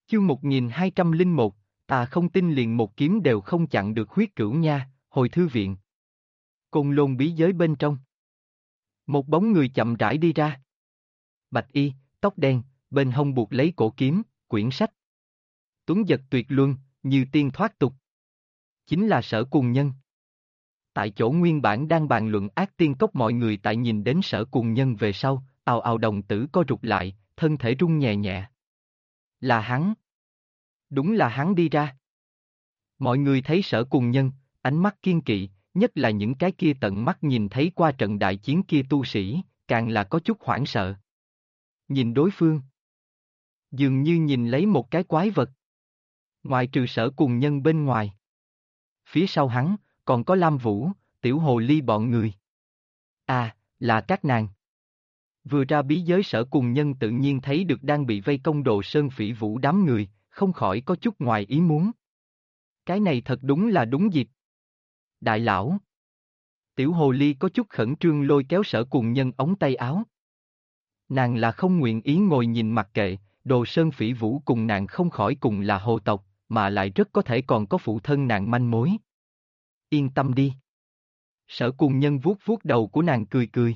Chương 1201, ta không tin liền một kiếm đều không chặn được Huyết Cửu Nha, hồi thư viện. Côn Lôn bí giới bên trong. Một bóng người chậm rãi đi ra. Bạch y, tóc đen, bên hông buộc lấy cổ kiếm, quyển sách. Tuấn giật tuyệt luân, như tiên thoát tục. Chính là Sở Cuồng Nhân. Tại chỗ nguyên bản đang bàn luận ác tiên cốc, mọi người tại nhìn đến Sở Cuồng Nhân về sau, ào ào đồng tử co rụt lại, thân thể rung nhẹ nhẹ. Là hắn. Đúng là hắn đi ra. Mọi người thấy Sở Cuồng Nhân, ánh mắt kiên kỵ, nhất là những cái kia tận mắt nhìn thấy qua trận đại chiến kia tu sĩ, càng là có chút hoảng sợ. Nhìn đối phương, dường như nhìn lấy một cái quái vật. Ngoài trừ Sở Cuồng Nhân bên ngoài, phía sau hắn, còn có Lam Vũ, Tiểu Hồ Ly bọn người. À, là các nàng. Vừa ra bí giới, Sở Cuồng Nhân tự nhiên thấy được đang bị vây công Đồ Sơn Phỉ Vũ đám người, không khỏi có chút ngoài ý muốn. Cái này thật đúng là đúng dịp. Đại lão. Tiểu Hồ Ly có chút khẩn trương lôi kéo Sở Cuồng Nhân ống tay áo. Nàng là không nguyện ý ngồi nhìn mặc kệ, Đồ Sơn Phỉ Vũ cùng nàng không khỏi cùng là hồ tộc, mà lại rất có thể còn có phụ thân nàng manh mối. Yên tâm đi. Sở Cuồng Nhân vuốt vuốt đầu của nàng cười cười.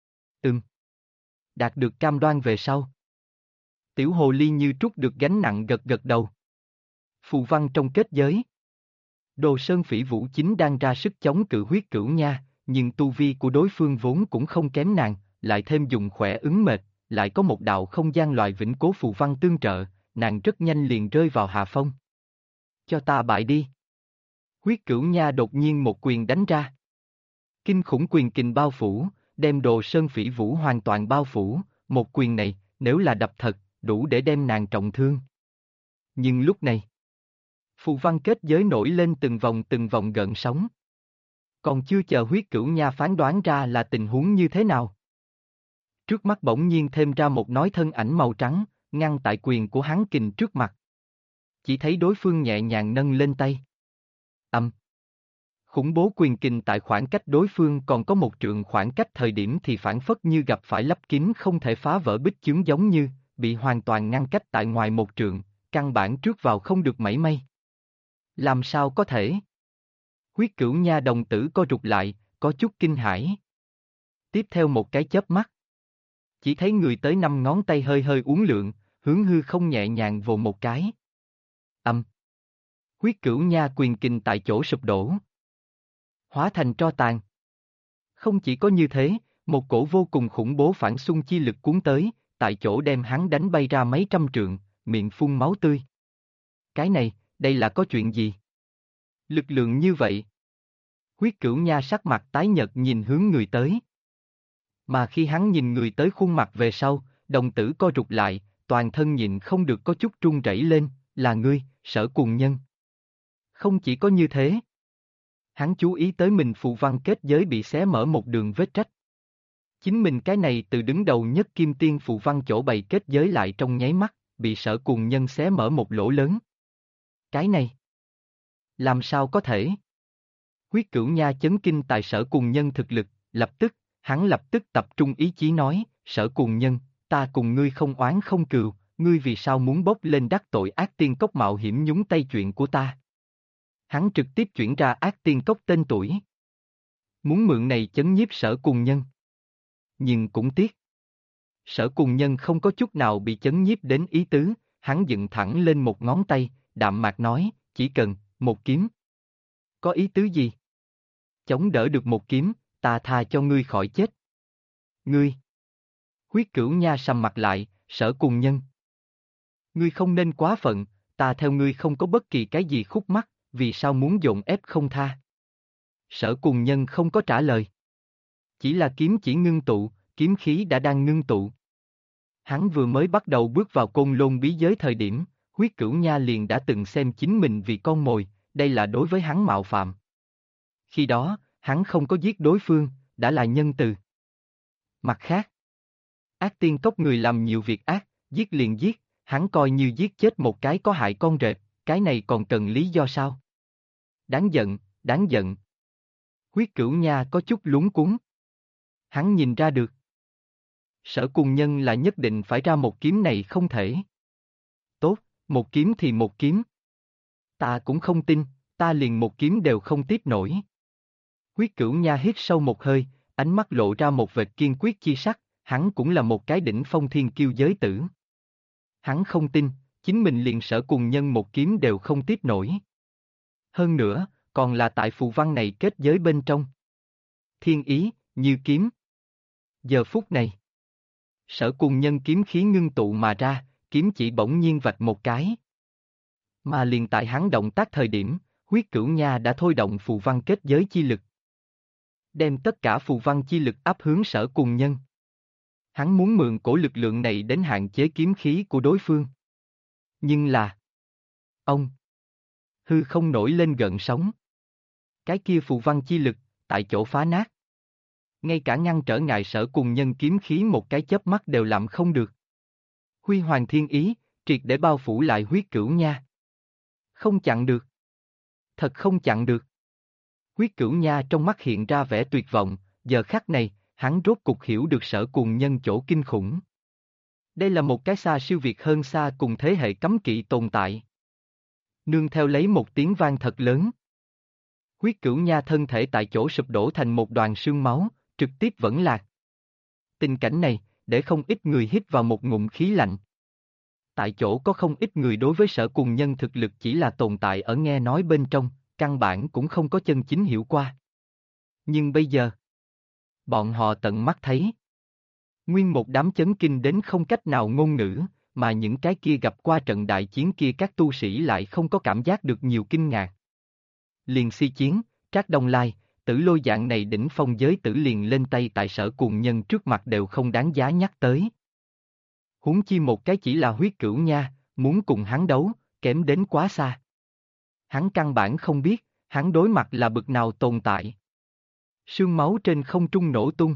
Đạt được cam đoan về sau. Tiểu Hồ Ly như trút được gánh nặng gật gật đầu. Phù văn trong kết giới. Đồ Sơn Phỉ Vũ chính đang ra sức chống cự Huyết Cửu Nha, nhưng tu vi của đối phương vốn cũng không kém nàng, lại thêm dùng khỏe ứng mệt, lại có một đạo không gian loại vĩnh cố phù văn tương trợ, nàng rất nhanh liền rơi vào hạ phong. Cho ta bại đi. Huyết Cửu Nha đột nhiên một quyền đánh ra. Kinh khủng quyền kình bao phủ, đem Đồ Sơn Phỉ Vũ hoàn toàn bao phủ, một quyền này, nếu là đập thật, đủ để đem nàng trọng thương. Nhưng lúc này, phù văn kết giới nổi lên từng vòng gợn sóng. Còn chưa chờ Huyết Cửu Nha phán đoán ra là tình huống như thế nào. Trước mắt bỗng nhiên thêm ra một nói thân ảnh màu trắng, ngăn tại quyền của hắn kình trước mặt. Chỉ thấy đối phương nhẹ nhàng nâng lên tay. Khủng bố quyền kình tại khoảng cách đối phương còn có một trượng khoảng cách thời điểm thì phản phất như gặp phải lấp kín không thể phá vỡ bích chướng, giống như bị hoàn toàn ngăn cách tại ngoài một trượng, căn bản trước vào không được mảy may. Làm sao có thể? Huyết Cửu Nha đồng tử co rụt lại, có chút kinh hãi. Tiếp theo một cái chớp mắt, chỉ thấy người tới 5 ngón tay hơi hơi uốn lượn, hướng hư không nhẹ nhàng vồ một cái. Huyết Cửu Nha quyền kình tại chỗ sụp đổ, hóa thành tro tàn. Không chỉ có như thế, một cổ vô cùng khủng bố phản xung chi lực cuốn tới, tại chỗ đem hắn đánh bay ra mấy trăm trượng, miệng phun máu tươi. Cái này, đây là có chuyện gì? Lực lượng như vậy. Huyết Cửu Nha sắc mặt tái nhợt nhìn hướng người tới. Mà khi hắn nhìn người tới khuôn mặt về sau, đồng tử co rụt lại, toàn thân nhịn không được có chút run rẩy lên, là ngươi, Sở Cuồng Nhân. Không chỉ có như thế. Hắn chú ý tới mình phù văn kết giới bị xé mở một đường vết rách. Chính mình cái này từ đứng đầu nhất kim tiên phù văn chỗ bày kết giới lại trong nháy mắt, bị Sở Cuồng Nhân xé mở một lỗ lớn. Cái này, làm sao có thể? Huyết Cửu Nha chấn kinh tại Sở Cuồng Nhân thực lực, hắn lập tức tập trung ý chí nói, Sở Cuồng Nhân, ta cùng ngươi không oán không cừu, ngươi vì sao muốn bốc lên đắc tội ác tiên cốc mạo hiểm nhúng tay chuyện của ta? Hắn trực tiếp chuyển ra ác tiên cốc tên tuổi. Muốn mượn này chấn nhiếp Sở Cuồng Nhân. Nhưng cũng tiếc. Sở Cuồng Nhân không có chút nào bị chấn nhiếp đến ý tứ, hắn dựng thẳng lên một ngón tay, đạm mạc nói, chỉ cần, một kiếm. Có ý tứ gì? Chống đỡ được một kiếm, ta tha cho ngươi khỏi chết. Ngươi. Huyết Cửu Nha sầm mặt lại, Sở Cuồng Nhân. Ngươi không nên quá phận, ta theo ngươi không có bất kỳ cái gì khúc mắc, vì sao muốn dồn ép không tha? Sở Cuồng Nhân không có trả lời. Chỉ là kiếm chỉ ngưng tụ, kiếm khí đã đang ngưng tụ. Hắn vừa mới bắt đầu bước vào Côn Lôn bí giới thời điểm, Huyết Cửu Nha liền đã từng xem chính mình vì con mồi, đây là đối với hắn mạo phạm. Khi đó, hắn không có giết đối phương, đã là nhân từ. Mặt khác, ác tiên cốc người làm nhiều việc ác, giết liền giết, hắn coi như giết chết một cái có hại con rệp, cái này còn cần lý do sao? Đáng giận, đáng giận. Huyết Cửu Nha có chút lúng cuống. Hắn nhìn ra được. Sở Cuồng Nhân là nhất định phải ra một kiếm này không thể. Tốt, Một kiếm thì một kiếm. Ta cũng không tin, ta liền một kiếm đều không tiếp nổi. Huyết Cửu Nha hít sâu một hơi, ánh mắt lộ ra một vệt kiên quyết chi sắc, hắn cũng là một cái đỉnh phong thiên kiêu giới tử. Hắn không tin, chính mình liền Sở Cùng Nhân một kiếm đều không tiếp nổi. Hơn nữa, còn là tại phù văn này kết giới bên trong. Thiên ý, như kiếm. Giờ phút này, Sở Cùng Nhân kiếm khí ngưng tụ mà ra, kiếm chỉ bỗng nhiên vạch một cái. Mà liền tại hắn động tác thời điểm, Huyết Cửu Nha đã thôi động phù văn kết giới chi lực. Đem tất cả phù văn chi lực áp hướng Sở Cùng Nhân. Hắn muốn mượn cổ lực lượng này đến hạn chế kiếm khí của đối phương. Nhưng là... Ông! Hư không nổi lên gợn sóng. Cái kia phù văn chi lực, tại chỗ phá nát. Ngay cả ngăn trở ngại Sở Cùng Nhân kiếm khí một cái chớp mắt đều làm không được. Huy Hoàng Thiên Ý, triệt để bao phủ lại Huyết Cửu Nha. Không chặn được. Thật không chặn được. Huyết Cửu Nha trong mắt hiện ra vẻ tuyệt vọng, giờ khắc này, hắn rốt cục hiểu được Sở Cùng Nhân chỗ kinh khủng. Đây là một cái xa siêu việt hơn xa cùng thế hệ cấm kỵ tồn tại. Nương theo lấy một tiếng vang thật lớn. Huyết Cửu Nha thân thể tại chỗ sụp đổ thành một đoàn sương máu, trực tiếp vẫn lạc. Tình cảnh này, để không ít người hít vào một ngụm khí lạnh. Tại chỗ có không ít người đối với Sở Cùng Nhân thực lực chỉ là tồn tại ở nghe nói bên trong, căn bản cũng không có chân chính hiểu qua. Nhưng bây giờ, bọn họ tận mắt thấy. Nguyên một đám chấn kinh đến không cách nào ngôn ngữ, mà những cái kia gặp qua trận đại chiến kia các tu sĩ lại không có cảm giác được nhiều kinh ngạc. Liền Si Chiến, Trác Đông Lai, Tử Lôi dạng này đỉnh phong giới tử liền lên tay tại Sở Cùng Nhân trước mặt đều không đáng giá nhắc tới. Huống chi một cái chỉ là Huyết Cửu Nha, muốn cùng hắn đấu, kém đến quá xa. Hắn căn bản không biết, hắn đối mặt là bực nào tồn tại. Sương máu trên không trung nổ tung.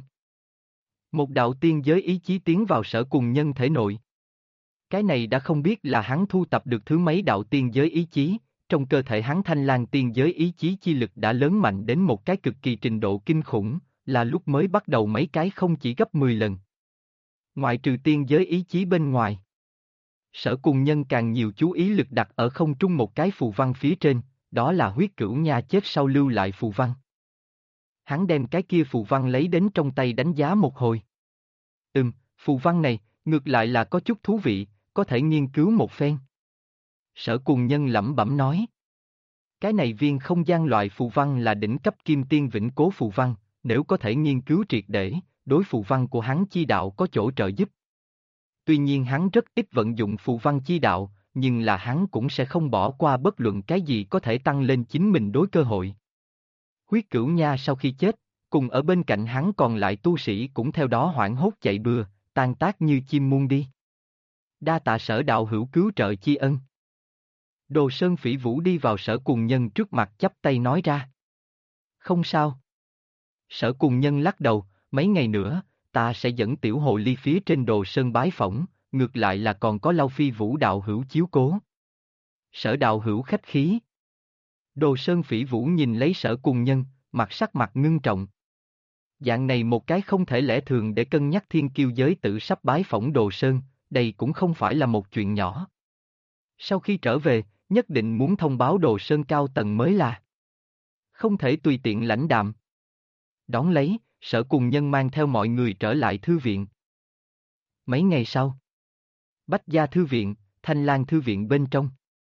Một đạo tiên giới ý chí tiến vào Sở Cùng Nhân thể nội. Cái này đã không biết là hắn thu tập được thứ mấy đạo tiên giới ý chí, trong cơ thể hắn Thanh Lang tiên giới ý chí chi lực đã lớn mạnh đến một cái cực kỳ trình độ kinh khủng, là lúc mới bắt đầu mấy cái không chỉ gấp 10 lần. Ngoại trừ tiên giới ý chí bên ngoài. Sở Cùng Nhân càng nhiều chú ý lực đặt ở không trung một cái phù văn phía trên, đó là Huyết Cửu Nha chết sau lưu lại phù văn. Hắn đem cái kia phù văn lấy đến trong tay đánh giá một hồi. Phù văn này, ngược lại là có chút thú vị, có thể nghiên cứu một phen. Sở Cùng Nhân lẩm bẩm nói. Cái này viên không gian loại phù văn là đỉnh cấp kim tiên vĩnh cố phù văn, nếu có thể nghiên cứu triệt để, đối phù văn của hắn chi đạo có chỗ trợ giúp. Tuy nhiên hắn rất ít vận dụng phù văn chi đạo, nhưng là hắn cũng sẽ không bỏ qua bất luận cái gì có thể tăng lên chính mình đối cơ hội. Huyết Cửu Nha sau khi chết, cùng ở bên cạnh hắn còn lại tu sĩ cũng theo đó hoảng hốt chạy bừa, tan tác như chim muôn đi. Đa tạ Sở đạo hữu cứu trợ chi ân. Đồ Sơn Phỉ Vũ đi vào Sở Cùng Nhân trước mặt chắp tay nói ra. Không sao. Sở Cùng Nhân lắc đầu, mấy ngày nữa, ta sẽ dẫn tiểu hồ ly phía trên Đồ Sơn bái phỏng, ngược lại là còn có Lao Phi Vũ đạo hữu chiếu cố. Sở đạo hữu khách khí. Đồ Sơn Phỉ Vũ nhìn lấy Sở Cùng Nhân, sắc mặt ngưng trọng. Dạng này một cái không thể lẽ thường để cân nhắc thiên kiêu giới tử sắp bái phỏng Đồ Sơn, đây cũng không phải là một chuyện nhỏ. Sau khi trở về, nhất định muốn thông báo Đồ Sơn cao tầng mới là. Không thể tùy tiện lãnh đạm. Đón lấy, Sở Cùng Nhân mang theo mọi người trở lại thư viện. Mấy ngày sau, Bách Gia thư viện, Thanh Lang thư viện bên trong.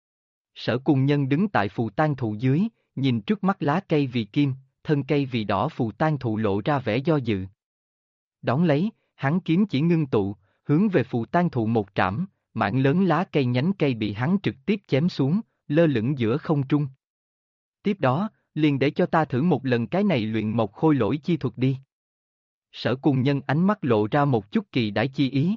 Sở Cùng Nhân đứng tại phù tang thụ dưới, nhìn trước mắt lá cây vì kim, thân cây vì đỏ phù tang thụ lộ ra vẻ do dự. Đón lấy, hắn kiếm chỉ ngưng tụ, hướng về phù tang thụ một trảm, mảng lớn lá cây nhánh cây bị hắn trực tiếp chém xuống, lơ lửng giữa không trung. Tiếp đó, liền để cho ta thử một lần cái này luyện mộc khôi lỗi chi thuật đi. Sở Cùng Nhân ánh mắt lộ ra một chút kỳ đãi chi ý.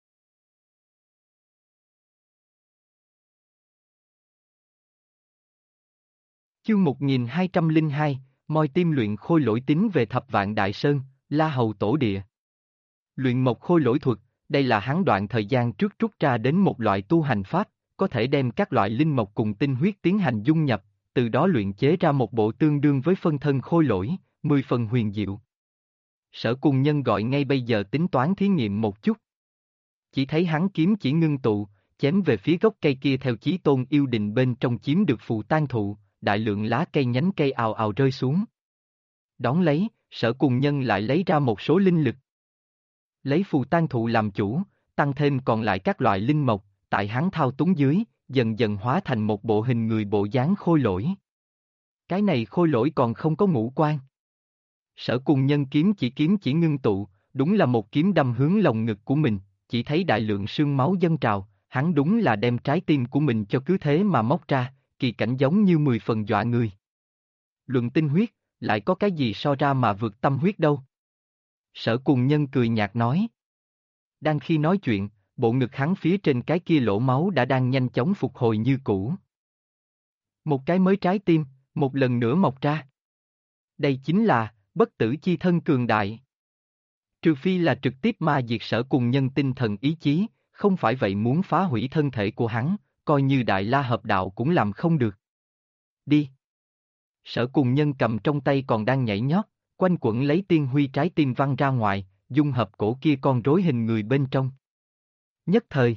Chương 1202, moi tim luyện khôi lỗi tính về Thập Vạn Đại Sơn, La Hầu Tổ Địa. Luyện mộc khôi lỗi thuật, đây là hắn đoạn thời gian trước rút ra đến một loại tu hành pháp, có thể đem các loại linh mộc cùng tinh huyết tiến hành dung nhập, từ đó luyện chế ra một bộ tương đương với phân thân khôi lỗi, 10 phần huyền diệu. Sở Cùng Nhân gọi ngay bây giờ tính toán thí nghiệm một chút. Chỉ thấy hắn kiếm chỉ ngưng tụ, chém về phía gốc cây kia theo chí tôn yêu đình bên trong chiếm được phù tang thụ, đại lượng lá cây nhánh cây ào ào rơi xuống. Đón lấy, Sở Cùng Nhân lại lấy ra một số linh lực. Lấy phù tang thụ làm chủ, tăng thêm còn lại các loại linh mộc, tại hắn thao túng dưới, dần dần hóa thành một bộ hình người bộ dáng khôi lỗi. Cái này khôi lỗi còn không có ngũ quan. Sở Cùng Nhân kiếm chỉ ngưng tụ, đúng là một kiếm đâm hướng lồng ngực của mình, chỉ thấy đại lượng sương máu dâng trào, hắn đúng là đem trái tim của mình cho cứ thế mà móc ra, kỳ cảnh giống như 10 phần dọa người. Luận tinh huyết, lại có cái gì so ra mà vượt tâm huyết đâu. Sở Cùng Nhân cười nhạt nói. Đang khi nói chuyện, bộ ngực hắn phía trên cái kia lỗ máu đã đang nhanh chóng phục hồi như cũ. Một cái mới trái tim, một lần nữa mọc ra. Đây chính là bất tử chi thân cường đại. Trừ phi là trực tiếp ma diệt Sở Cùng Nhân tinh thần ý chí, không phải vậy muốn phá hủy thân thể của hắn, coi như Đại La Hợp Đạo cũng làm không được. Đi. Sở Cùng Nhân cầm trong tay còn đang nhảy nhót, quanh quẩn lấy tiên huy trái tim văng ra ngoài, dung hợp cổ kia con rối hình người bên trong. Nhất thời,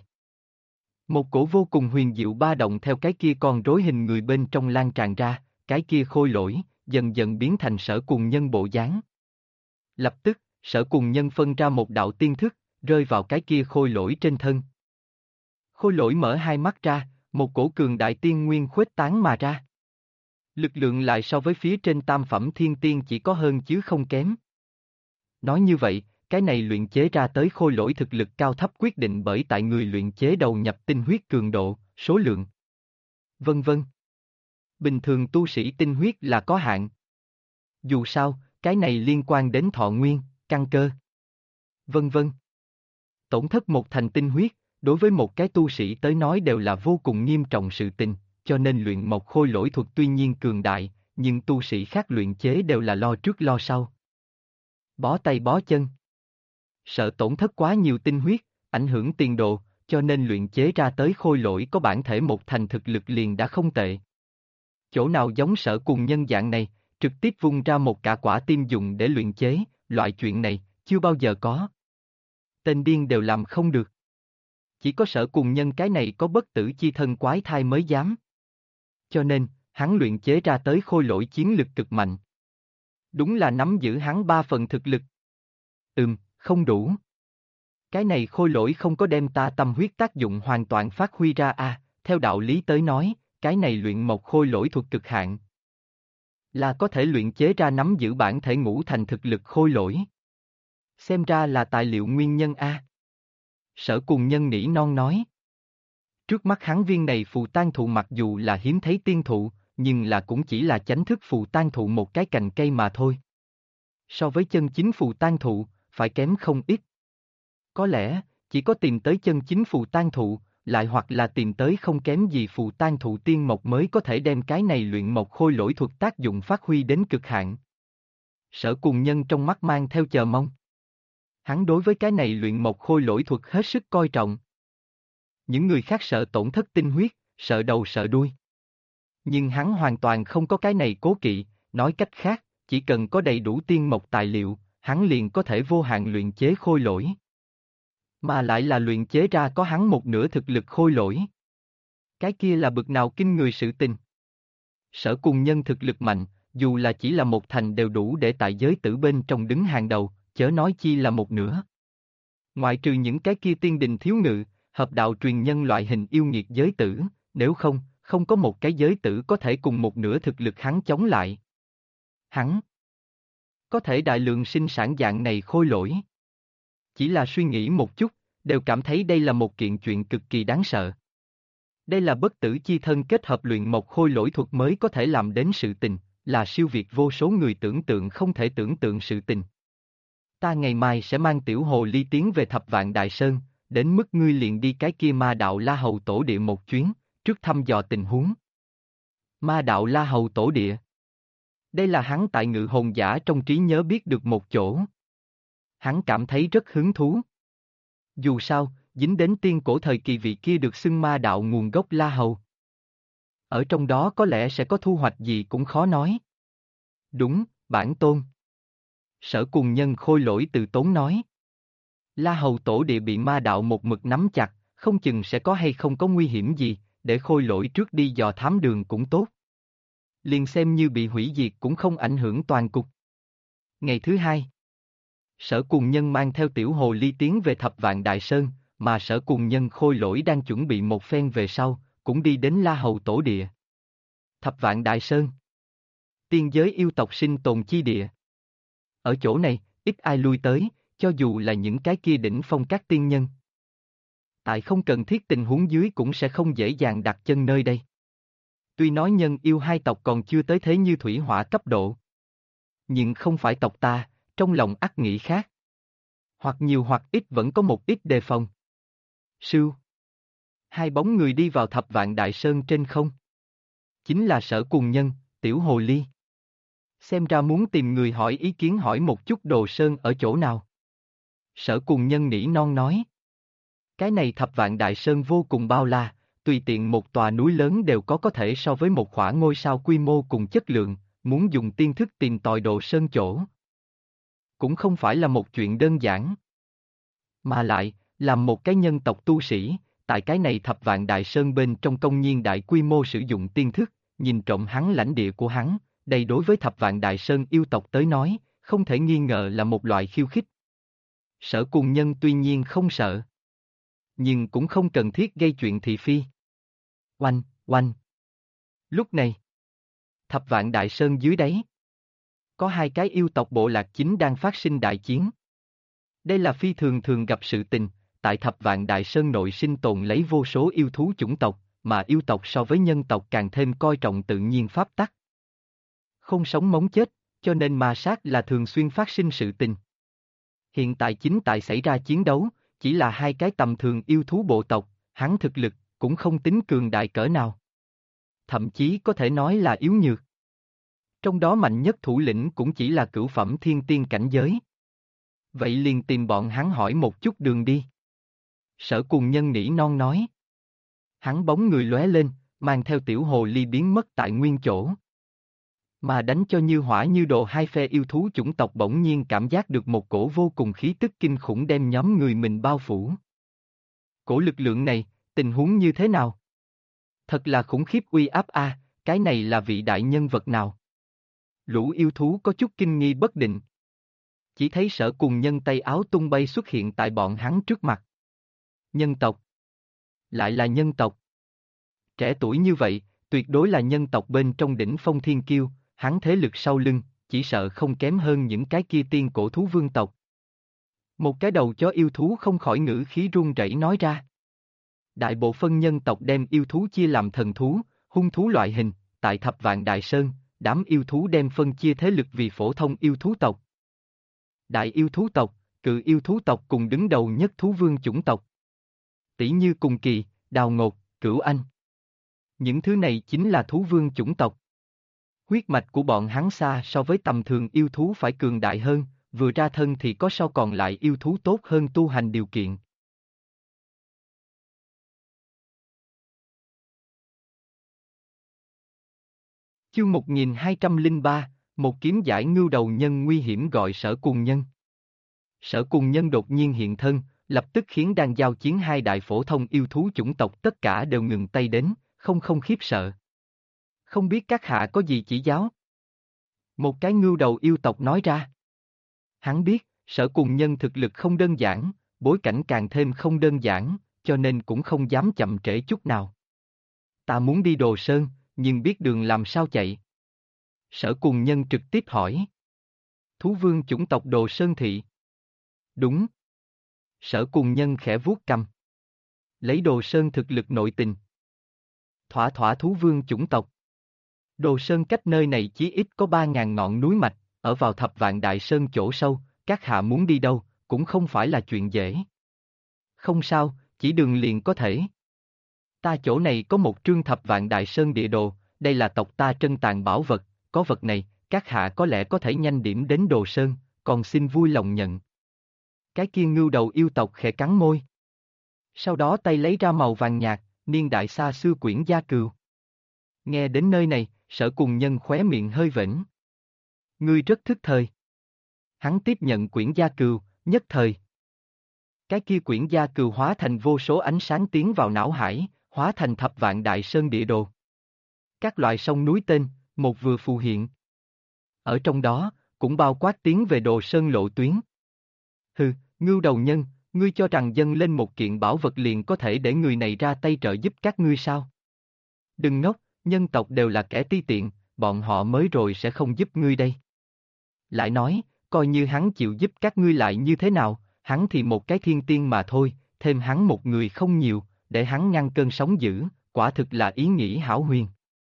một cổ vô cùng huyền diệu ba động theo cái kia con rối hình người bên trong lan tràn ra, cái kia khôi lỗi, dần dần biến thành Sở Cùng Nhân bộ dáng. Lập tức, Sở Cùng Nhân phân ra một đạo tiên thức, rơi vào cái kia khôi lỗi trên thân. Khôi lỗi mở hai mắt ra, một cổ cường đại tiên nguyên khuếch tán mà ra. Lực lượng lại so với phía trên tam phẩm thiên tiên chỉ có hơn chứ không kém. Nói như vậy, cái này luyện chế ra tới khôi lỗi thực lực cao thấp quyết định bởi tại người luyện chế đầu nhập tinh huyết cường độ, số lượng. Vân vân. Bình thường tu sĩ tinh huyết là có hạn. Dù sao, cái này liên quan đến thọ nguyên, căn cơ. Vân vân. Tổn thất một thành tinh huyết, đối với một cái tu sĩ tới nói đều là vô cùng nghiêm trọng sự tình, cho nên luyện một khôi lỗi thuật tuy nhiên cường đại, nhưng tu sĩ khác luyện chế đều là lo trước lo sau. Bó tay bó chân. Sợ tổn thất quá nhiều tinh huyết, ảnh hưởng tiền đồ, cho nên luyện chế ra tới khôi lỗi có bản thể một thành thực lực liền đã không tệ. Chỗ nào giống Sở Cùng Nhân dạng này, trực tiếp vung ra một cả quả tim dùng để luyện chế, loại chuyện này, chưa bao giờ có. Tên điên đều làm không được. Chỉ có Sở Cùng Nhân cái này có bất tử chi thân quái thai mới dám. Cho nên, hắn luyện chế ra tới khôi lỗi chiến lực cực mạnh. Đúng là nắm giữ hắn 3 phần thực lực. Không đủ. Cái này khôi lỗi không có đem ta tâm huyết tác dụng hoàn toàn phát huy ra theo đạo lý tới nói, cái này luyện một khôi lỗi thuật cực hạn. Là có thể luyện chế ra nắm giữ bản thể ngũ thành thực lực khôi lỗi. Xem ra là tài liệu nguyên nhân Sở Cùng Nhân nỉ non nói. Trước mắt hắn viên này phù tang thụ mặc dù là hiếm thấy tiên thụ, nhưng là cũng chỉ là chánh thức phù tang thụ một cái cành cây mà thôi. So với chân chính phù tang thụ, phải kém không ít. Có lẽ, chỉ có tìm tới chân chính phù tang thụ, lại hoặc là tìm tới không kém gì phù tang thụ tiên mộc mới có thể đem cái này luyện một khôi lỗi thuật tác dụng phát huy đến cực hạn. Sở Cùng Nhân trong mắt mang theo chờ mong. Hắn đối với cái này luyện một khôi lỗi thuật hết sức coi trọng. Những người khác sợ tổn thất tinh huyết, sợ đầu sợ đuôi. Nhưng hắn hoàn toàn không có cái này cố kỵ, nói cách khác, chỉ cần có đầy đủ tiên mộc tài liệu, hắn liền có thể vô hạn luyện chế khôi lỗi. Mà lại là luyện chế ra có hắn một nửa thực lực khôi lỗi. Cái kia là bực nào kinh người sự tình. Sở Cùng Nhân thực lực mạnh, dù là chỉ là một thành đều đủ để tại giới tử bên trong đứng hàng đầu, chớ nói chi là một nửa. Ngoại trừ những cái kia tiên đình thiếu ngự, hợp đạo truyền nhân loại hình yêu nghiệt giới tử, nếu không, không có một cái giới tử có thể cùng một nửa thực lực hắn chống lại. Hắn có thể đại lượng sinh sản dạng này khôi lỗi. Chỉ là suy nghĩ một chút, đều cảm thấy đây là một kiện chuyện cực kỳ đáng sợ. Đây là bất tử chi thân kết hợp luyện một khôi lỗi thuật mới có thể làm đến sự tình, là siêu việt vô số người tưởng tượng không thể tưởng tượng sự tình. Ta ngày mai sẽ mang tiểu hồ ly tiến về Thập Vạn Đại Sơn, đến mức ngươi liền đi cái kia ma đạo La Hầu tổ địa một chuyến, trước thăm dò tình huống. Ma đạo La Hầu tổ địa. Đây là hắn tại Ngự Hồn Giả trong trí nhớ biết được một chỗ. Hắn cảm thấy rất hứng thú. Dù sao, dính đến tiên cổ thời kỳ vị kia được xưng ma đạo nguồn gốc La Hầu. Ở trong đó có lẽ sẽ có thu hoạch gì cũng khó nói. Đúng, bản tôn. Sở Cùng Nhân khôi lỗi từ tốn nói. La Hầu tổ địa bị ma đạo một mực nắm chặt, không chừng sẽ có hay không có nguy hiểm gì, để khôi lỗi trước đi dò thám đường cũng tốt. Liền xem như bị hủy diệt cũng không ảnh hưởng toàn cục. Ngày thứ hai, Sở Cùng Nhân mang theo tiểu hồ ly tiến về Thập Vạn Đại Sơn, mà Sở Cùng Nhân khôi lỗi đang chuẩn bị một phen về sau, cũng đi đến La Hầu Tổ Địa. Thập Vạn Đại Sơn, tiên giới yêu tộc sinh tồn chi địa. Ở chỗ này, ít ai lui tới, cho dù là những cái kia đỉnh phong các tiên nhân. Tại không cần thiết tình huống dưới cũng sẽ không dễ dàng đặt chân nơi đây. Tuy nói nhân yêu hai tộc còn chưa tới thế như thủy hỏa cấp độ. Nhưng không phải tộc ta, trong lòng ắt nghĩ khác. Hoặc nhiều hoặc ít vẫn có một ít đề phòng. Sưu. Hai bóng người đi vào Thập Vạn Đại Sơn trên không. Chính là Sở Cùng Nhân, tiểu hồ ly. Xem ra muốn tìm người hỏi ý kiến hỏi một chút Đồ Sơn ở chỗ nào. Sở Cùng Nhân nỉ non nói. Cái này Thập Vạn Đại Sơn vô cùng bao la, tùy tiện một tòa núi lớn đều có thể so với một khỏa ngôi sao quy mô cùng chất lượng, muốn dùng tiên thức tìm tòi Đồ Sơn chỗ. Cũng không phải là một chuyện đơn giản. Mà lại, làm một cái nhân tộc tu sĩ, tại cái này Thập Vạn Đại Sơn bên trong công nhiên đại quy mô sử dụng tiên thức, nhìn trộm hắn lãnh địa của hắn, đây đối với Thập Vạn Đại Sơn yêu tộc tới nói, không thể nghi ngờ là một loại khiêu khích. Sở Cùng Nhân tuy nhiên không sợ, nhưng cũng không cần thiết gây chuyện thị phi. Oanh, oanh. Lúc này, Thập Vạn Đại Sơn dưới đáy, có hai cái yêu tộc bộ lạc chính đang phát sinh đại chiến. Đây là phi thường thường gặp sự tình, tại Thập Vạn Đại Sơn nội sinh tồn lấy vô số yêu thú chủng tộc, mà yêu tộc so với nhân tộc càng thêm coi trọng tự nhiên pháp tắc. Không sống mống chết, cho nên ma sát là thường xuyên phát sinh sự tình. Hiện tại chính tại xảy ra chiến đấu, chỉ là hai cái tầm thường yêu thú bộ tộc, hắn thực lực cũng không tính cường đại cỡ nào. Thậm chí có thể nói là yếu nhược. Trong đó mạnh nhất thủ lĩnh cũng chỉ là cửu phẩm thiên tiên cảnh giới. Vậy liền tìm bọn hắn hỏi một chút đường đi. Sở Cùng Nhân nỉ non nói. Hắn bóng người lóe lên, mang theo tiểu hồ ly biến mất tại nguyên chỗ. Mà đánh cho như hỏa như đồ hai phe yêu thú chủng tộc bỗng nhiên cảm giác được một cổ vô cùng khí tức kinh khủng đem nhóm người mình bao phủ. Cổ lực lượng này, tình huống như thế nào? Thật là khủng khiếp uy áp a, cái này là vị đại nhân vật nào? Lũ yêu thú có chút kinh nghi bất định. Chỉ thấy Sở Cùng Nhân tay áo tung bay xuất hiện tại bọn hắn trước mặt. Nhân tộc. Lại là nhân tộc. Trẻ tuổi như vậy, tuyệt đối là nhân tộc bên trong đỉnh phong thiên kiêu, hắn thế lực sau lưng, chỉ sợ không kém hơn những cái kia tiên cổ thú vương tộc. Một cái đầu chó yêu thú không khỏi ngữ khí run rẩy nói ra. Đại bộ phân nhân tộc đem yêu thú chia làm thần thú, hung thú loại hình, tại Thập Vạn Đại Sơn, đám yêu thú đem phân chia thế lực vì phổ thông yêu thú tộc. Đại yêu thú tộc, cự yêu thú tộc cùng đứng đầu nhất thú vương chủng tộc. Tỷ như Cùng Kỳ, Đào Ngột, Cửu Anh. Những thứ này chính là thú vương chủng tộc. Huyết mạch của bọn hắn xa so với tầm thường yêu thú phải cường đại hơn, vừa ra thân thì có sao còn lại yêu thú tốt hơn tu hành điều kiện. Chương 1203, một kiếm giải ngưu đầu nhân nguy hiểm gọi Sở Cùng Nhân. Sở Cùng Nhân đột nhiên hiện thân, lập tức khiến đang giao chiến hai đại phổ thông yêu thú chủng tộc tất cả đều ngừng tay đến, không khiếp sợ. Không biết các hạ có gì chỉ giáo? Một cái ngưu đầu yêu tộc nói ra. Hắn biết, Sở Cùng Nhân thực lực không đơn giản, bối cảnh càng thêm không đơn giản, cho nên cũng không dám chậm trễ chút nào. Ta muốn đi Đồ Sơn, nhưng biết đường làm sao chạy? Sở Cùng Nhân trực tiếp hỏi. Thú vương chủng tộc Đồ Sơn Thị. Đúng. Sở Cùng Nhân khẽ vuốt cằm. Lấy Đồ Sơn thực lực nội tình. Thỏa thỏa thú vương chủng tộc. Đồ Sơn cách nơi này chí ít có 3.000 ngọn núi mạch, ở vào Thập Vạn Đại Sơn chỗ sâu, các hạ muốn đi đâu, cũng không phải là chuyện dễ. Không sao, chỉ đường liền có thể. Ta chỗ này có một trương Thập Vạn Đại Sơn địa đồ, đây là tộc ta trân tàng bảo vật, có vật này, các hạ có lẽ có thể nhanh điểm đến Đồ Sơn, còn xin vui lòng nhận. Cái kia ngưu đầu yêu tộc khẽ cắn môi. Sau đó tay lấy ra màu vàng nhạt, niên đại xa xưa quyển gia cừu. Nghe đến nơi này, Sở Cùng Nhân khóe miệng hơi vểnh. Ngươi rất thức thời. Hắn tiếp nhận quyển gia cừu, nhất thời. Cái kia quyển gia cừu hóa thành vô số ánh sáng tiến vào não hải, hóa thành thập vạn đại sơn địa đồ. Các loại sông núi tên, một vừa phù hiện. Ở trong đó, cũng bao quát tiến về Đồ Sơn lộ tuyến. Hừ, ngưu đầu nhân, ngươi cho rằng dâng lên một kiện bảo vật liền có thể để người này ra tay trợ giúp các ngươi sao? Đừng ngốc, nhân tộc đều là kẻ ti tiện, bọn họ mới rồi sẽ không giúp ngươi đây. Lại nói, coi như hắn chịu giúp các ngươi lại như thế nào, hắn thì một cái thiên tiên mà thôi, thêm hắn một người không nhiều, để hắn ngăn cơn sóng dữ, quả thực là ý nghĩ hão huyền.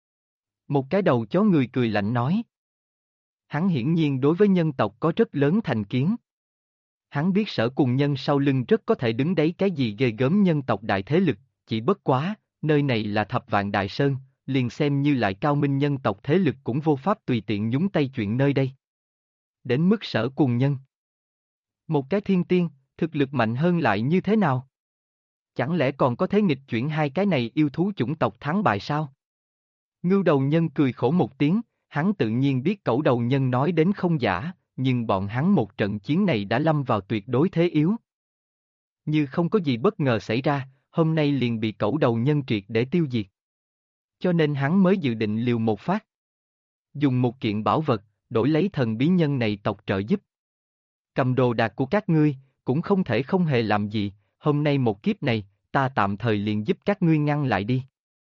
Một cái đầu chó người cười lạnh nói. Hắn hiển nhiên đối với nhân tộc có rất lớn thành kiến. Hắn biết Sở Cùng Nhân sau lưng rất có thể đứng đấy cái gì ghê gớm nhân tộc đại thế lực, chỉ bất quá, nơi này là thập vạn đại sơn, liền xem như lại cao minh nhân tộc thế lực cũng vô pháp tùy tiện nhúng tay chuyện nơi đây. Đến mức Sở Cùng Nhân. Một cái thiên tiên, thực lực mạnh hơn lại như thế nào? Chẳng lẽ còn có thể nghịch chuyển hai cái này yêu thú chủng tộc thắng bại sao? Ngưu đầu nhân cười khổ một tiếng, hắn tự nhiên biết cẩu đầu nhân nói đến không giả, nhưng bọn hắn một trận chiến này đã lâm vào tuyệt đối thế yếu. Như không có gì bất ngờ xảy ra, hôm nay liền bị cẩu đầu nhân triệt để tiêu diệt. Cho nên hắn mới dự định liều một phát. Dùng một kiện bảo vật, đổi lấy thần bí nhân này tộc trợ giúp. Cầm đồ đạc của các ngươi, cũng không thể không hề làm gì, hôm nay một kiếp này, ta tạm thời liền giúp các ngươi ngăn lại đi.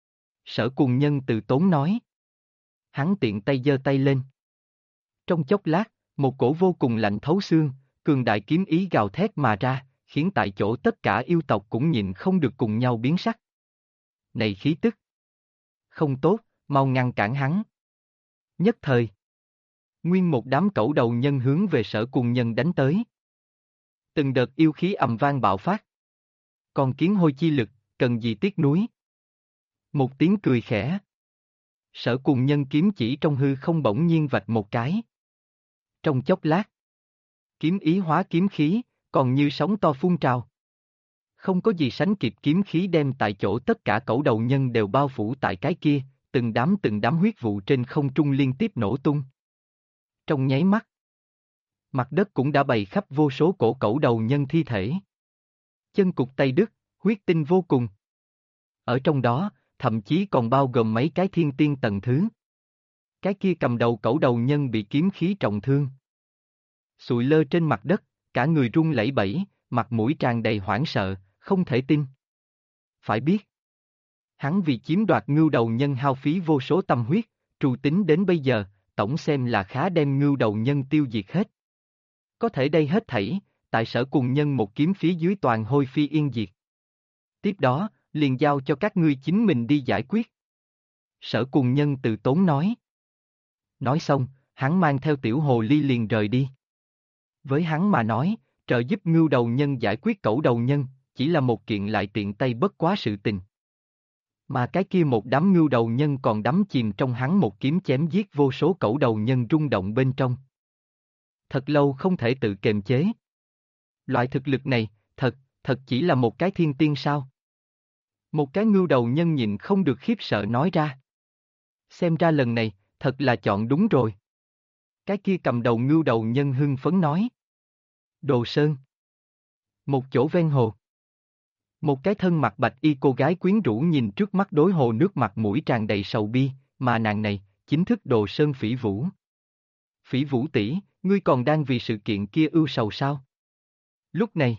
Sở Cùng Nhân từ tốn nói. Hắn tiện tay giơ tay lên. Trong chốc lát, một cổ vô cùng lạnh thấu xương, cường đại kiếm ý gào thét mà ra, khiến tại chỗ tất cả yêu tộc cũng nhịn không được cùng nhau biến sắc. Này khí tức! Không tốt, mau ngăn cản hắn. Nhất thời. Nguyên một đám cẩu đầu nhân hướng về Sở Cùng Nhân đánh tới. Từng đợt yêu khí ầm vang bạo phát. Còn kiến hôi chi lực, cần gì tiếc nuối. Một tiếng cười khẽ. Sở Cùng Nhân kiếm chỉ trong hư không bỗng nhiên vạch một cái. Trong chốc lát. Kiếm ý hóa kiếm khí, còn như sóng to phun trào. Không có gì sánh kịp kiếm khí đem tại chỗ tất cả cẩu đầu nhân đều bao phủ tại cái kia, từng đám huyết vụ trên không trung liên tiếp nổ tung. Trong nháy mắt, mặt đất cũng đã bày khắp vô số cổ cẩu đầu nhân thi thể. Chân cụt tay đứt, huyết tinh vô cùng. Ở trong đó, thậm chí còn bao gồm mấy cái thiên tiên tầng thứ. Cái kia cầm đầu cẩu đầu nhân bị kiếm khí trọng thương. Sụi lơ trên mặt đất, cả người run lẩy bẩy, mặt mũi tràn đầy hoảng sợ, không thể tin. Phải biết, hắn vì chiếm đoạt ngưu đầu nhân hao phí vô số tâm huyết, trù tính đến bây giờ, tổng xem là khá đem ngưu đầu nhân tiêu diệt hết. Có thể đây hết thảy, tại Sở Cùng Nhân một kiếm phía dưới toàn hôi phi yên diệt. Tiếp đó, liền giao cho các ngươi chính mình đi giải quyết. Sở Cùng Nhân từ tốn nói. Nói xong, hắn mang theo tiểu hồ ly liền rời đi. Với hắn mà nói, trợ giúp ngưu đầu nhân giải quyết cẩu đầu nhân, chỉ là một kiện lại tiện tay bất quá sự tình. Mà cái kia một đám ngưu đầu nhân còn đắm chìm trong hắn một kiếm chém giết vô số cẩu đầu nhân rung động bên trong. Thật lâu không thể tự kiềm chế. Loại thực lực này, thật chỉ là một cái thiên tiên sao? Một cái ngưu đầu nhân nhịn không được khiếp sợ nói ra. Xem ra lần này, thật là chọn đúng rồi. Cái kia cầm đầu ngưu đầu nhân hưng phấn nói. Đồ Sơn. Một chỗ ven hồ. Một cái thân mặc bạch y cô gái quyến rũ nhìn trước mắt đối hồ nước mặt mũi tràn đầy sầu bi, mà nàng này, chính thức Đồ Sơn Phỉ Vũ. Phỉ Vũ tỷ, ngươi còn đang vì sự kiện kia ưu sầu sao? Lúc này,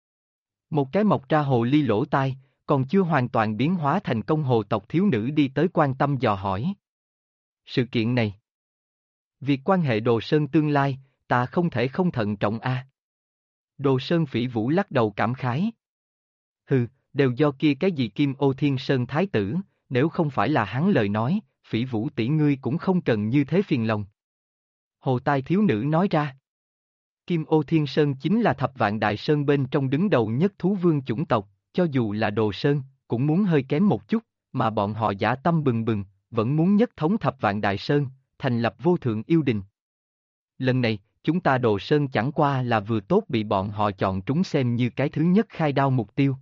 một cái mọc ra hồ ly lỗ tai, còn chưa hoàn toàn biến hóa thành công hồ tộc thiếu nữ đi tới quan tâm dò hỏi. Sự kiện này, việc quan hệ Đồ Sơn tương lai, ta không thể không thận trọng a. Đồ Sơn Phỉ Vũ lắc đầu cảm khái. Hừ, đều do kia cái gì Kim Ô Thiên Sơn Thái tử, nếu không phải là hắn lời nói, Phỉ Vũ tỷ ngươi cũng không cần như thế phiền lòng. Hồ tai thiếu nữ nói ra. Kim Ô Thiên Sơn chính là thập vạn đại sơn bên trong đứng đầu nhất thú vương chủng tộc, cho dù là Đồ Sơn, cũng muốn hơi kém một chút, mà bọn họ dã tâm bừng bừng, vẫn muốn nhất thống thập vạn đại sơn, thành lập vô thượng yêu đình. Lần này, chúng ta Đồ Sơn chẳng qua là vừa tốt bị bọn họ chọn trúng xem như cái thứ nhất khai đao mục tiêu.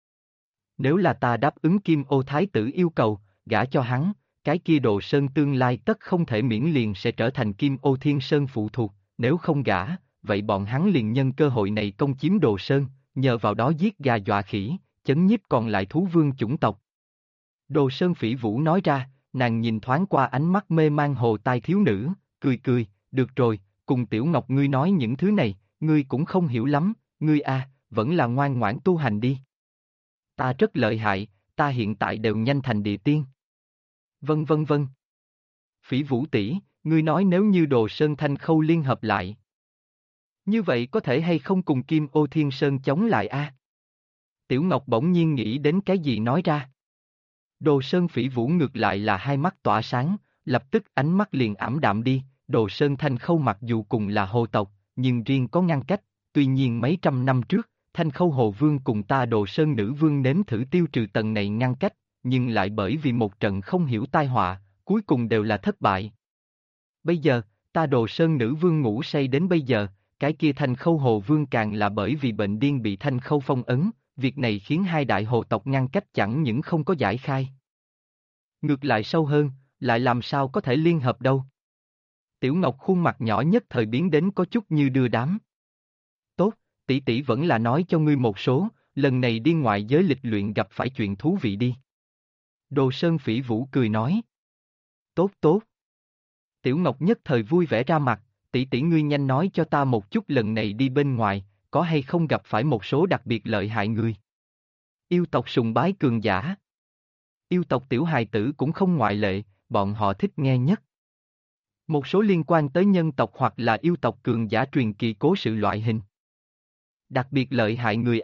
Nếu là ta đáp ứng Kim Ô Thái tử yêu cầu, gả cho hắn, cái kia Đồ Sơn tương lai tất không thể miễn liền sẽ trở thành Kim Ô Thiên Sơn phụ thuộc, nếu không gả, vậy bọn hắn liền nhân cơ hội này công chiếm Đồ Sơn, nhờ vào đó giết gà dọa khỉ, chấn nhiếp còn lại thú vương chủng tộc. Đồ Sơn Phỉ Vũ nói ra, nàng nhìn thoáng qua ánh mắt mê man hồ tai thiếu nữ, cười cười, được rồi, cùng Tiểu Ngọc ngươi nói những thứ này, ngươi cũng không hiểu lắm, ngươi vẫn là ngoan ngoãn tu hành đi. Ta rất lợi hại, ta hiện tại đều nhanh thành địa tiên. Vân vân vân. Phỉ Vũ tỷ, ngươi nói nếu như Đồ Sơn Thanh Khâu liên hợp lại. Như vậy có thể hay không cùng Kim Ô Thiên Sơn chống lại Tiểu Ngọc bỗng nhiên nghĩ đến cái gì nói ra. Đồ Sơn Phỉ Vũ ngược lại là hai mắt tỏa sáng, lập tức ánh mắt liền ảm đạm đi, Đồ Sơn Thanh Khâu mặc dù cùng là hồ tộc, nhưng riêng có ngăn cách, tuy nhiên mấy trăm năm trước, Thanh Khâu Hồ Vương cùng ta Đồ Sơn Nữ Vương nếm thử tiêu trừ tầng này ngăn cách, nhưng lại bởi vì một trận không hiểu tai họa, cuối cùng đều là thất bại. Bây giờ, ta Đồ Sơn Nữ Vương ngủ say đến bây giờ, cái kia Thanh Khâu Hồ Vương càng là bởi vì bệnh điên bị Thanh Khâu phong ấn, việc này khiến hai đại hồ tộc ngăn cách chẳng những không có giải khai. Ngược lại sâu hơn, lại làm sao có thể liên hợp đâu. Tiểu Ngọc khuôn mặt nhỏ nhất thời biến đến có chút như đưa đám. Tốt, tỷ tỷ vẫn là nói cho ngươi một số, lần này đi ngoại giới lịch luyện gặp phải chuyện thú vị đi. Đồ Sơn Phỉ Vũ cười nói. Tốt tốt. Tiểu Ngọc nhất thời vui vẻ ra mặt, tỷ tỷ ngươi nhanh nói cho ta một chút lần này đi bên ngoài, có hay không gặp phải một số đặc biệt lợi hại người. Yêu tộc sùng bái cường giả. Yêu tộc tiểu hài tử cũng không ngoại lệ, bọn họ thích nghe nhất. Một số liên quan tới nhân tộc hoặc là yêu tộc cường giả truyền kỳ cố sự loại hình. Đặc biệt lợi hại người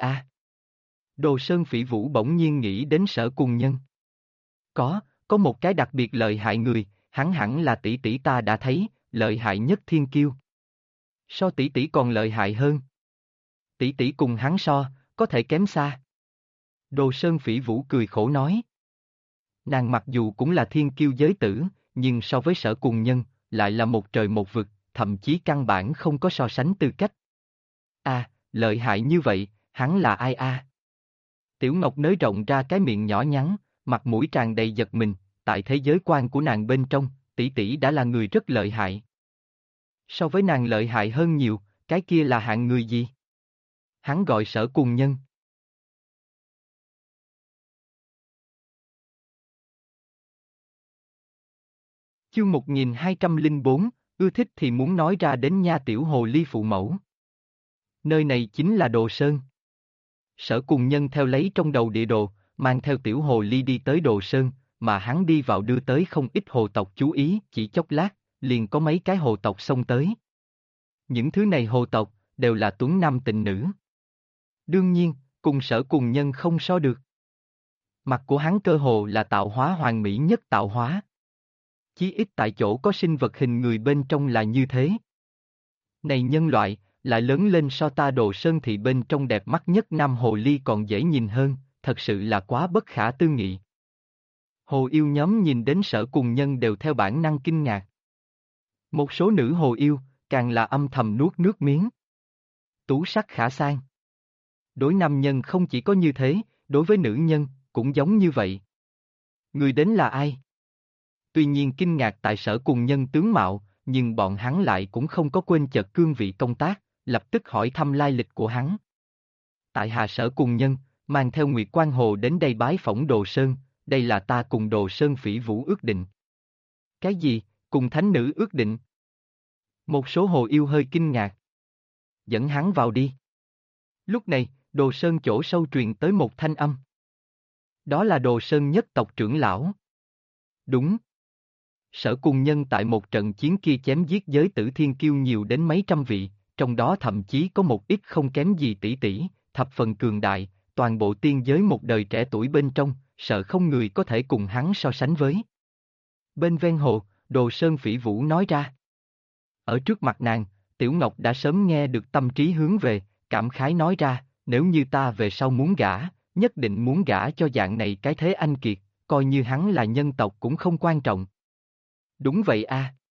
Đồ Sơn Phỉ Vũ bỗng nhiên nghĩ đến Sở Cùng Nhân. Có một cái đặc biệt lợi hại người, hắn hẳn là tỷ tỷ ta đã thấy, lợi hại nhất thiên kiêu. So tỷ tỷ còn lợi hại hơn. Tỷ tỷ cùng hắn so, có thể kém xa. Đồ Sơn Phỉ Vũ cười khổ nói. Nàng mặc dù cũng là thiên kiêu giới tử, nhưng so với Sở Cùng Nhân, lại là một trời một vực, thậm chí căn bản không có so sánh tư cách. Lợi hại như vậy, hắn là ai Tiểu Ngọc nới rộng ra cái miệng nhỏ nhắn, mặt mũi tràn đầy giật mình, tại thế giới quan của nàng bên trong, tỷ tỷ đã là người rất lợi hại. So với nàng lợi hại hơn nhiều, cái kia là hạng người gì? Hắn gọi Sở Cùng Nhân. Chương 1204, ưa thích thì muốn nói ra đến nha tiểu hồ ly phụ mẫu. Nơi này chính là Đồ Sơn. Sở Cùng Nhân theo lấy trong đầu địa đồ, mang theo tiểu hồ ly đi tới Đồ Sơn, mà hắn đi vào đưa tới không ít hồ tộc chú ý, chỉ chốc lát, liền có mấy cái hồ tộc xông tới. Những thứ này hồ tộc, đều là tuấn nam tịnh nữ. Đương nhiên, cùng Sở Cùng Nhân không so được. Mặt của hắn cơ hồ là tạo hóa hoàn mỹ nhất tạo hóa. Chí ít tại chỗ có sinh vật hình người bên trong là như thế. Này nhân loại, lại lớn lên so ta Đồ Sơn thị bên trong đẹp mắt nhất nam hồ ly còn dễ nhìn hơn, thật sự là quá bất khả tư nghị. Hồ yêu nhóm nhìn đến Sở Cùng Nhân đều theo bản năng kinh ngạc. Một số nữ hồ yêu, càng là âm thầm nuốt nước miếng. Tú sắc khả san. Đối nam nhân không chỉ có như thế, đối với nữ nhân, cũng giống như vậy. Người đến là ai? Tuy nhiên kinh ngạc tại Sở Cùng Nhân tướng mạo, nhưng bọn hắn lại cũng không có quên chợt cương vị công tác, lập tức hỏi thăm lai lịch của hắn. Tại hạ Sở Cùng Nhân, mang theo Nguyệt Quan Hồ đến đây bái phỏng Đồ Sơn, đây là ta cùng Đồ Sơn Phỉ Vũ ước định. Cái gì, cùng thánh nữ ước định? Một số hồ yêu hơi kinh ngạc. Dẫn hắn vào đi. Lúc này, Đồ Sơn chỗ sâu truyền tới một thanh âm. Đó là Đồ Sơn nhất tộc trưởng lão. Đúng. Sở Cùng Nhân tại một trận chiến kia chém giết giới tử thiên kiêu nhiều đến mấy trăm vị, trong đó thậm chí có một ít không kém gì tỷ tỷ, thập phần cường đại, toàn bộ tiên giới một đời trẻ tuổi bên trong, sợ không người có thể cùng hắn so sánh với. Bên ven hồ, Đồ Sơn Phỉ Vũ nói ra. Ở trước mặt nàng, Tiểu Ngọc đã sớm nghe được tâm trí hướng về, cảm khái nói ra, nếu như ta về sau muốn gả, nhất định muốn gả cho dạng này cái thế anh kiệt, coi như hắn là nhân tộc cũng không quan trọng. Đúng vậy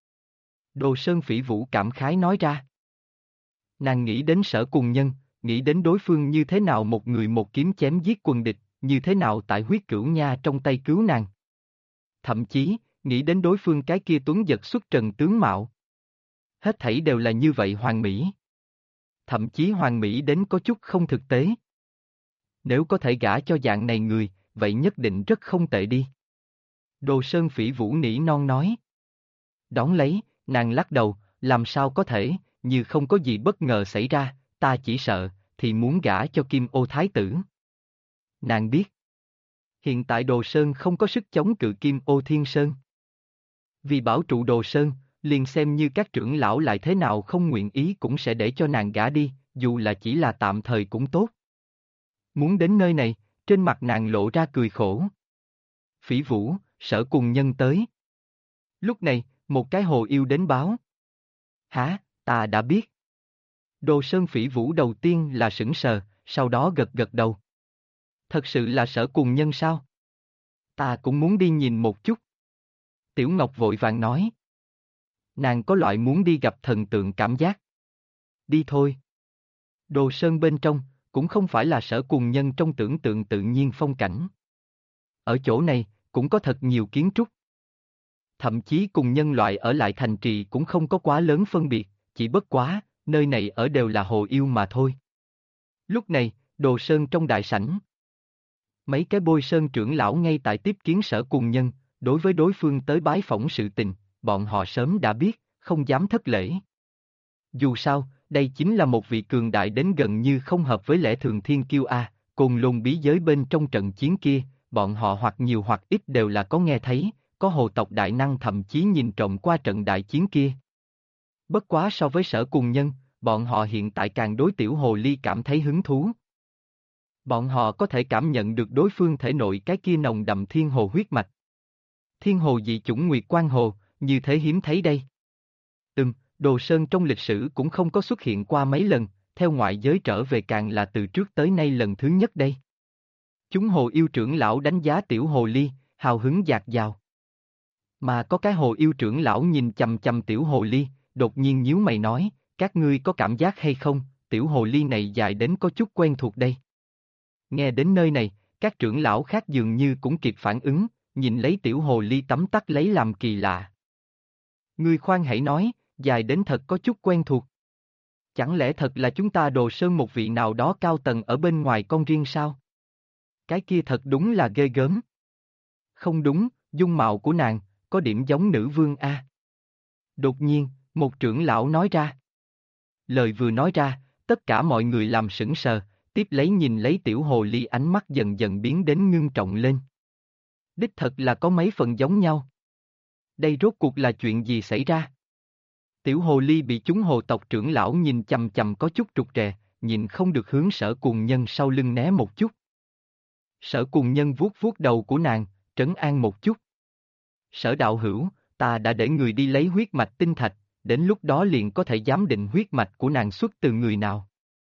Đồ Sơn Phỉ Vũ cảm khái nói ra. Nàng nghĩ đến Sở Cùng Nhân, nghĩ đến đối phương như thế nào một người một kiếm chém giết quân địch, như thế nào tại huyết cửu nha trong tay cứu nàng. Thậm chí, nghĩ đến đối phương cái kia tuấn giật xuất trần tướng mạo. Hết thảy đều là như vậy hoàn mỹ. Thậm chí hoàn mỹ đến có chút không thực tế. nếu có thể gả cho dạng này người, vậy nhất định rất không tệ đi. Đồ Sơn Phỉ Vũ nỉ non nói. Đón lấy, nàng lắc đầu, làm sao có thể, như không có gì bất ngờ xảy ra, ta chỉ sợ, thì muốn gả cho Kim Ô Thái tử. Nàng biết, hiện tại Đồ Sơn không có sức chống cự Kim Ô Thiên Sơn. Vì bảo trụ Đồ Sơn, liền xem như các trưởng lão lại thế nào không nguyện ý cũng sẽ để cho nàng gả đi, dù là chỉ là tạm thời cũng tốt. Muốn đến nơi này, trên mặt nàng lộ ra cười khổ. Phỉ Vũ, Sở Cùng Nhân tới. Lúc này, một cái hồ yêu đến báo. Hả, ta đã biết. Đồ Sơn Phỉ Vũ đầu tiên là sững sờ, sau đó gật gật đầu. Thật sự là Sở Cùng Nhân sao? Ta cũng muốn đi nhìn một chút. Tiểu Ngọc vội vàng nói. Nàng có loại muốn đi gặp thần tượng cảm giác. Đi thôi. Đồ Sơn bên trong, cũng không phải là Sở Cùng Nhân trong tưởng tượng tự nhiên phong cảnh. Ở chỗ này, cũng có thật nhiều kiến trúc. Thậm chí cùng nhân loại ở lại thành trì cũng không có quá lớn phân biệt, chỉ bất quá, nơi này ở đều là hồ yêu mà thôi. Lúc này, Đồ Sơn trong đại sảnh. Mấy cái bôi sơn trưởng lão ngay tại tiếp kiến Sở Cùng Nhân, đối với đối phương tới bái phỏng sự tình, bọn họ sớm đã biết, không dám thất lễ. Dù sao, đây chính là một vị cường đại đến gần như không hợp với lẽ thường thiên kiêu a, Côn Lôn bí giới bên trong trận chiến kia, bọn họ hoặc nhiều hoặc ít đều là có nghe thấy, có hồ tộc đại năng thậm chí nhìn trộm qua trận đại chiến kia. Bất quá so với Sở Cùng Nhân, bọn họ hiện tại càng đối tiểu hồ ly cảm thấy hứng thú. Bọn họ có thể cảm nhận được đối phương thể nội cái kia nồng đậm thiên hồ huyết mạch. Thiên hồ dị chủng Nguyệt Quan Hồ, như thế hiếm thấy đây. Đồ Sơn trong lịch sử cũng không có xuất hiện qua mấy lần, theo ngoại giới trở về càng là từ trước tới nay lần thứ nhất đây. Chúng hồ yêu trưởng lão đánh giá tiểu hồ ly, hào hứng dạt dào. Mà có cái hồ yêu trưởng lão nhìn chằm chằm tiểu hồ ly, đột nhiên nhíu mày nói, các ngươi có cảm giác hay không, tiểu hồ ly này dài đến có chút quen thuộc đây. Nghe đến nơi này, các trưởng lão khác dường như cũng kịp phản ứng, nhìn lấy tiểu hồ ly tấm tắc lấy làm kỳ lạ. Ngươi khoan hãy nói, dài đến thật có chút quen thuộc. Chẳng lẽ thật là chúng ta Đồ Sơn một vị nào đó cao tầng ở bên ngoài con riêng sao? Cái kia thật đúng là ghê gớm. Không đúng, dung mạo của nàng, có điểm giống nữ vương a. Đột nhiên, một trưởng lão nói ra. Lời vừa nói ra, tất cả mọi người làm sững sờ, tiếp lấy nhìn lấy tiểu hồ ly ánh mắt dần dần biến đến ngưng trọng lên. Đích thật là có mấy phần giống nhau. Đây rốt cuộc là chuyện gì xảy ra? Tiểu hồ ly bị chúng hồ tộc trưởng lão nhìn chằm chằm có chút trục trè, nhìn không được hướng Sở Cùng Nhân sau lưng né một chút. Sở Cùng Nhân vuốt vuốt đầu của nàng, trấn an một chút. Sở đạo hữu, ta đã để người đi lấy huyết mạch tinh thạch, đến lúc đó liền có thể giám định huyết mạch của nàng xuất từ người nào.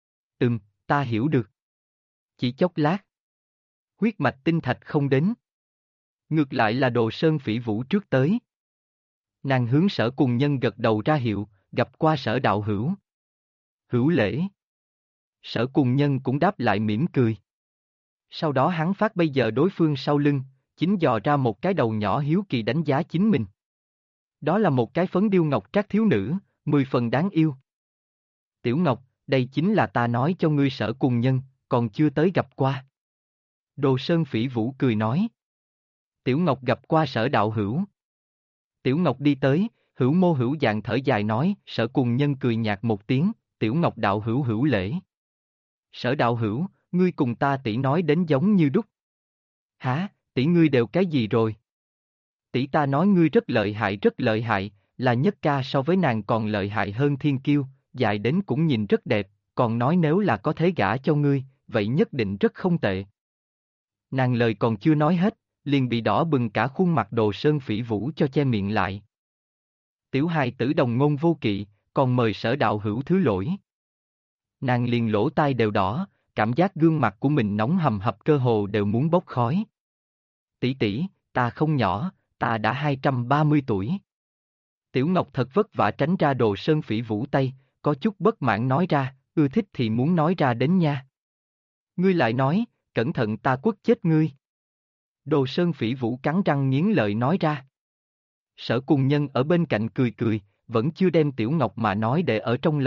Ta hiểu được. Chỉ chốc lát. Huyết mạch tinh thạch không đến. Ngược lại là Đồ Sơn Phỉ Vũ trước tới. Nàng hướng Sở Cùng Nhân gật đầu ra hiệu, gặp qua Sở đạo hữu. Hữu lễ. Sở Cùng Nhân cũng đáp lại mỉm cười. Sau đó hắn phát bây giờ đối phương sau lưng, chính dò ra một cái đầu nhỏ hiếu kỳ đánh giá chính mình. Đó là một cái phấn điêu ngọc trác thiếu nữ, 10 phần đáng yêu. Tiểu Ngọc, đây chính là ta nói cho ngươi Sở Cùng Nhân, còn chưa tới gặp qua. Đồ Sơn Phỉ Vũ cười nói. Tiểu Ngọc gặp qua Sở đạo hữu. Tiểu Ngọc đi tới, hữu mô hữu dạng thở dài nói, Sở Cùng Nhân cười nhạt một tiếng, Tiểu Ngọc đạo hữu hữu lễ. Sở đạo hữu, ngươi cùng ta tỷ nói đến giống như đúc. Hả, tỷ ngươi đều cái gì rồi? Tỷ ta nói ngươi rất lợi hại, là nhất ca so với nàng còn lợi hại hơn thiên kiêu, dài đến cũng nhìn rất đẹp, còn nói nếu là có thế gả cho ngươi, vậy nhất định rất không tệ. Nàng lời còn chưa nói hết, liền bị đỏ bừng cả khuôn mặt Đồ Sơn Phỉ Vũ cho che miệng lại. Tiểu hài tử đồng ngôn vô kỵ, còn mời Sở đạo hữu thứ lỗi. Nàng liền lỗ tai đều đỏ, cảm giác gương mặt của mình nóng hầm hập cơ hồ đều muốn bốc khói. Tỷ tỷ, ta không nhỏ, ta đã 230 tuổi. Tiểu Ngọc thật vất vả tránh ra Đồ Sơn Phỉ Vũ tay, có chút bất mãn nói ra, ưa thích thì muốn nói ra đến nha. Ngươi lại nói, cẩn thận ta quất chết ngươi. Đồ Sơn Phỉ Vũ cắn răng nghiến lợi nói ra. Sở Cùng Nhân ở bên cạnh cười cười, vẫn chưa đem Tiểu Ngọc mà nói để ở trong lòng,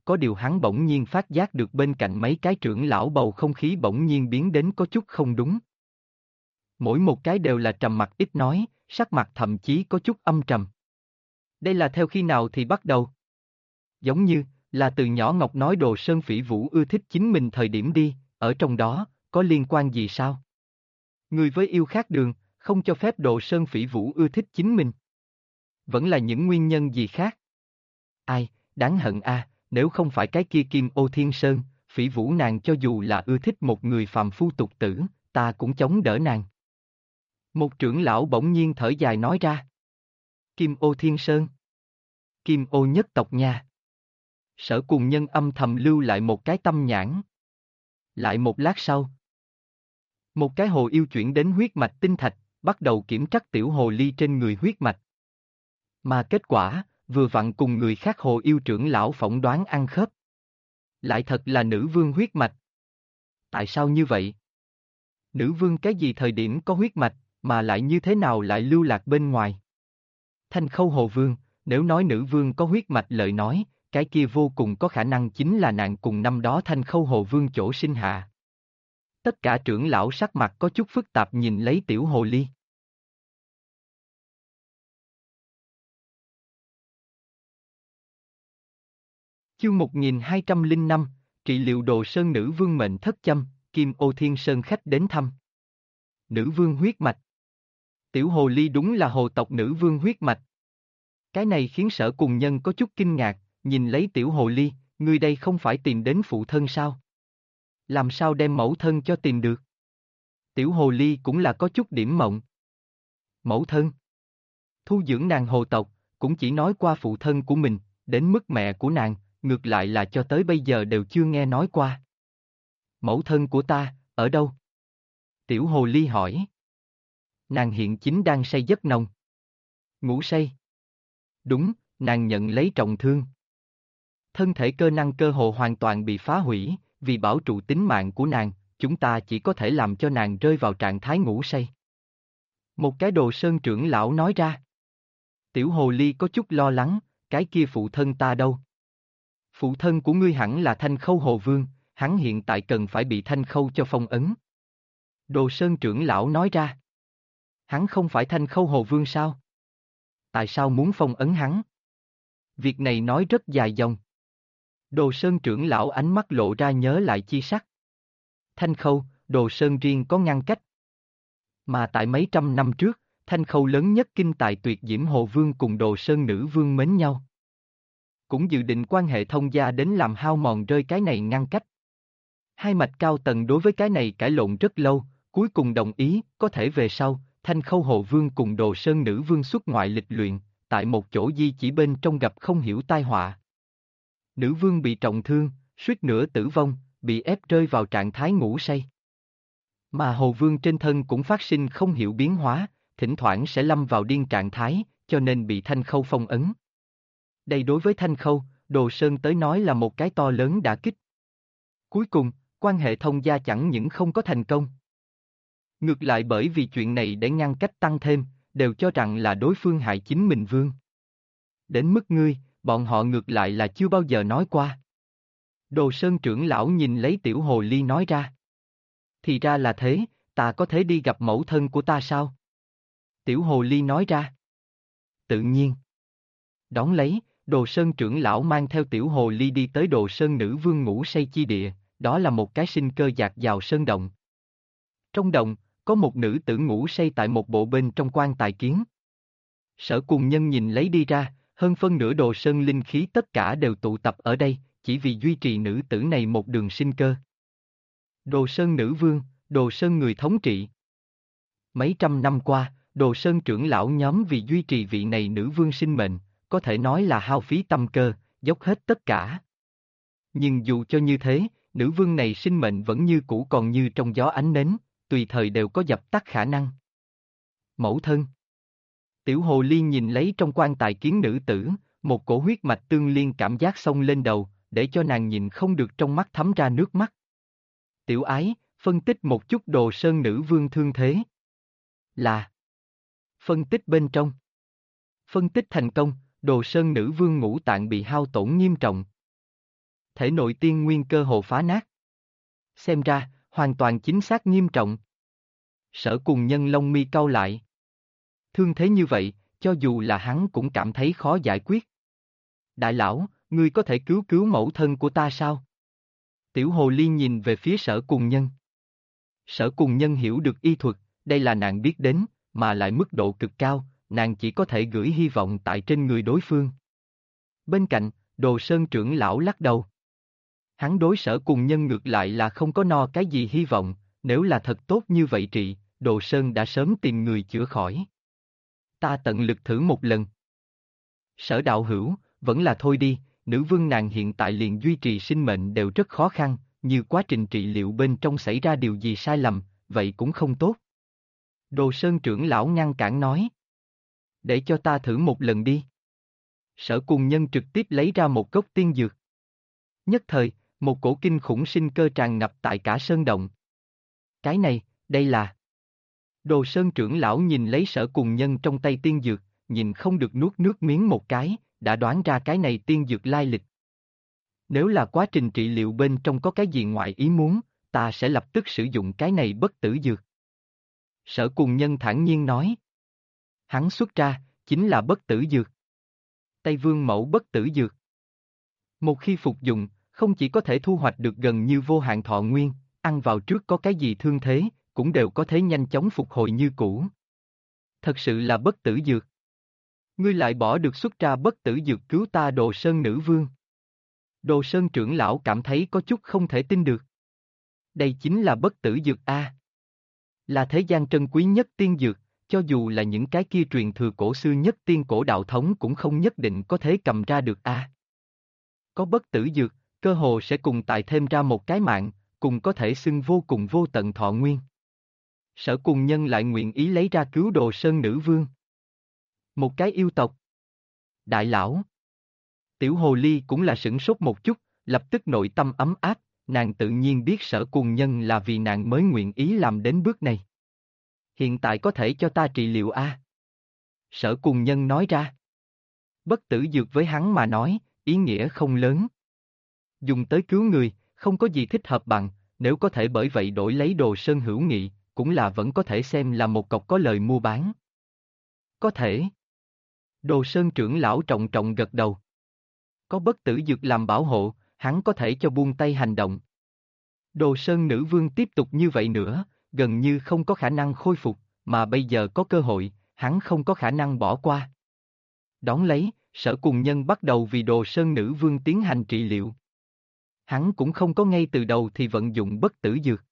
có điều hắn bỗng nhiên phát giác được bên cạnh mấy cái trưởng lão bầu không khí bỗng nhiên biến đến có chút không đúng. Mỗi một cái đều là trầm mặc ít nói, sắc mặt thậm chí có chút âm trầm. Đây là theo khi nào thì bắt đầu? Giống như, là từ nhỏ Ngọc nói Đồ Sơn Phỉ Vũ ưa thích chính mình thời điểm đi, ở trong đó, có liên quan gì sao? Người với yêu khác đường, không cho phép Đồ Sơn Phỉ Vũ ưa thích chính mình. Vẫn là những nguyên nhân gì khác? Ai, đáng hận a, nếu không phải cái kia Kim Ô Thiên Sơn, Phỉ Vũ nàng cho dù là ưa thích một người phàm phu tục tử, ta cũng chống đỡ nàng. Một trưởng lão bỗng nhiên thở dài nói ra. Kim Ô Thiên Sơn. Kim Ô nhất tộc nha. Sở cùng nhân âm thầm lưu lại một cái tâm nhãn. Lại một lát sau. Một cái hồ yêu chuyển đến huyết mạch tinh thạch, bắt đầu kiểm trắc tiểu hồ ly trên người huyết mạch. Mà kết quả, vừa vặn cùng người khác hồ yêu trưởng lão phỏng đoán ăn khớp. Lại thật là nữ vương huyết mạch. Tại sao như vậy? Nữ vương cái gì thời điểm có huyết mạch, mà lại như thế nào lại lưu lạc bên ngoài? Thanh Khâu Hồ Vương, nếu nói nữ vương có huyết mạch lời nói, cái kia vô cùng có khả năng chính là nàng cùng năm đó Thanh Khâu Hồ Vương chỗ sinh hạ. Tất cả trưởng lão sắc mặt có chút phức tạp nhìn lấy tiểu hồ ly. Chương 1205, trị liệu Đồ Sơn nữ vương mệnh thất châm, Kim Ô Thiên Sơn khách đến thăm. Nữ vương huyết mạch. Tiểu hồ ly đúng là hồ tộc nữ vương huyết mạch. Cái này khiến Sở cùng nhân có chút kinh ngạc, nhìn lấy tiểu hồ ly, ngươi đây không phải tìm đến phụ thân sao? Làm sao đem mẫu thân cho tìm được? Tiểu hồ ly cũng là có chút điểm mộng. Mẫu thân. Thu dưỡng nàng hồ tộc, cũng chỉ nói qua phụ thân của mình, đến mức mẹ của nàng, ngược lại là cho tới bây giờ đều chưa nghe nói qua. Mẫu thân của ta, ở đâu? Tiểu hồ ly hỏi. Nàng hiện chính đang say giấc nồng. Ngủ say. Đúng, nàng nhận lấy trọng thương. Thân thể cơ năng cơ hồ hoàn toàn bị phá hủy, vì bảo trụ tính mạng của nàng, chúng ta chỉ có thể làm cho nàng rơi vào trạng thái ngủ say. Một cái Đồ Sơn trưởng lão nói ra. Tiểu hồ ly có chút lo lắng, cái kia phụ thân ta đâu? Phụ thân của ngươi hẳn là Thanh Khâu Hồ Vương, hắn hiện tại cần phải bị Thanh Khâu cho phong ấn. Đồ Sơn trưởng lão nói ra. Hắn không phải Thanh Khâu Hồ Vương sao? Tại sao muốn phong ấn hắn? Việc này nói rất dài dòng. Đồ Sơn trưởng lão ánh mắt lộ ra nhớ lại chi sắc. Thanh Khâu, Đồ Sơn riêng có ngăn cách. Mà tại mấy trăm năm trước, Thanh Khâu lớn nhất kinh tài tuyệt diễm Hồ Vương cùng Đồ Sơn nữ vương mến nhau. Cũng dự định quan hệ thông gia đến làm hao mòn rơi cái này ngăn cách. Hai mạch cao tầng đối với cái này cãi lộn rất lâu, cuối cùng đồng ý, có thể về sau, Thanh Khâu Hồ Vương cùng Đồ Sơn nữ vương xuất ngoại lịch luyện, tại một chỗ di chỉ bên trong gặp không hiểu tai họa. Nữ vương bị trọng thương, suýt nữa tử vong, bị ép rơi vào trạng thái ngủ say. Mà Hồ Vương trên thân cũng phát sinh không hiểu biến hóa, thỉnh thoảng sẽ lâm vào điên trạng thái, cho nên bị Thanh Khâu phong ấn. Đây đối với Thanh Khâu, Đồ Sơn tới nói là một cái to lớn đả kích. Cuối cùng, quan hệ thông gia chẳng những không có thành công. Ngược lại bởi vì chuyện này để ngăn cách tăng thêm, đều cho rằng là đối phương hại chính mình vương. Đến mức ngươi, bọn họ ngược lại là chưa bao giờ nói qua. Đồ Sơn trưởng lão nhìn lấy tiểu hồ ly nói ra. Thì ra là thế, ta có thể đi gặp mẫu thân của ta sao? Tiểu hồ ly nói ra. Tự nhiên. Đón lấy, Đồ Sơn trưởng lão mang theo tiểu hồ ly đi tới Đồ Sơn nữ vương ngủ say chi địa, đó là một cái sinh cơ dạt dào sơn động. Trong động, có một nữ tử ngủ say tại một bộ bên trong quan tài kiến. Sở cùng nhân nhìn lấy đi ra, hơn phân nửa Đồ Sơn linh khí tất cả đều tụ tập ở đây, chỉ vì duy trì nữ tử này một đường sinh cơ. Đồ Sơn nữ vương, Đồ Sơn người thống trị. Mấy trăm năm qua, Đồ Sơn trưởng lão nhóm vì duy trì vị này nữ vương sinh mệnh, có thể nói là hao phí tâm cơ, dốc hết tất cả. Nhưng dù cho như thế, nữ vương này sinh mệnh vẫn như cũ còn như trong gió ánh nến, tùy thời đều có dập tắt khả năng. Mẫu thân. Tiểu hồ ly nhìn lấy trong quan tài kiến nữ tử, một cổ huyết mạch tương liên cảm giác xông lên đầu, để cho nàng nhìn không được trong mắt thấm ra nước mắt. Tiểu ái, phân tích một chút Đồ Sơn nữ vương thương thế. Là. Phân tích bên trong. Phân tích thành công, Đồ Sơn nữ vương ngũ tạng bị hao tổn nghiêm trọng. Thể nội tiên nguyên cơ hồ phá nát. Xem ra, hoàn toàn chính xác nghiêm trọng. Sở Cùng Nhân lông mi cau lại. Thương thế như vậy, cho dù là hắn cũng cảm thấy khó giải quyết. Đại lão, ngươi có thể cứu cứu mẫu thân của ta sao? Tiểu Hồ Ly nhìn về phía Sở Cùng Nhân. Sở Cùng Nhân hiểu được y thuật, đây là nàng biết đến, mà lại mức độ cực cao, nàng chỉ có thể gửi hy vọng tại trên người đối phương. Bên cạnh, Đồ Sơn trưởng lão lắc đầu. Hắn đối Sở Cùng Nhân ngược lại là không có no cái gì hy vọng, nếu là thật tốt như vậy trị, Đồ Sơn đã sớm tìm người chữa khỏi. Ta tận lực thử một lần. Sở đạo hữu, vẫn là thôi đi, nữ vương nàng hiện tại liền duy trì sinh mệnh đều rất khó khăn, như quá trình trị liệu bên trong xảy ra điều gì sai lầm, vậy cũng không tốt. Đồ Sơn trưởng lão ngăn cản nói. Để cho ta thử một lần đi. Sở Cùng Nhân trực tiếp lấy ra một gốc tiên dược. Nhất thời, một cổ kinh khủng sinh cơ tràn ngập tại cả sơn động. Cái này, đây là... Đồ Sơn trưởng lão nhìn lấy Sở Cùng Nhân trong tay tiên dược, nhìn không được nuốt nước miếng một cái, đã đoán ra cái này tiên dược lai lịch. Nếu là quá trình trị liệu bên trong có cái gì ngoại ý muốn, ta sẽ lập tức sử dụng cái này bất tử dược. Sở Cùng Nhân thản nhiên nói. Hắn xuất ra, chính là bất tử dược. Tây Vương mẫu bất tử dược. Một khi phục dụng, không chỉ có thể thu hoạch được gần như vô hạn thọ nguyên, ăn vào trước có cái gì thương thế, cũng đều có thể nhanh chóng phục hồi như cũ. Thật sự là bất tử dược. Ngươi lại bỏ được xuất ra bất tử dược cứu ta Đồ Sơn nữ vương. Đồ Sơn trưởng lão cảm thấy có chút không thể tin được. Đây chính là bất tử dược A. Là thế gian trân quý nhất tiên dược, cho dù là những cái kia truyền thừa cổ xưa nhất tiên cổ đạo thống cũng không nhất định có thể cầm ra được A. Có bất tử dược, cơ hồ sẽ cùng tại thêm ra một cái mạng, cùng có thể xưng vô cùng vô tận thọ nguyên. Sở Cùng Nhân lại nguyện ý lấy ra cứu Đồ Sơn nữ vương. Một cái yêu tộc. Đại lão. Tiểu Hồ Ly cũng là sửng sốt một chút, lập tức nội tâm ấm áp, nàng tự nhiên biết Sở Cùng Nhân là vì nàng mới nguyện ý làm đến bước này. Hiện tại có thể cho ta trị liệu a? Sở Cùng Nhân nói ra. Bất tử dược với hắn mà nói, ý nghĩa không lớn. Dùng tới cứu người, không có gì thích hợp bằng, nếu có thể bởi vậy đổi lấy Đồ Sơn hữu nghị, cũng là vẫn có thể xem là một cọc có lời mua bán. Có thể. Đồ Sơn trưởng lão trọng trọng gật đầu. Có bất tử dược làm bảo hộ, hắn có thể cho buông tay hành động. Đồ Sơn nữ vương tiếp tục như vậy nữa, gần như không có khả năng khôi phục, mà bây giờ có cơ hội, hắn không có khả năng bỏ qua. Đón lấy, Sở Cùng Nhân bắt đầu vì Đồ Sơn nữ vương tiến hành trị liệu. Hắn cũng không có ngay từ đầu thì vận dụng bất tử dược,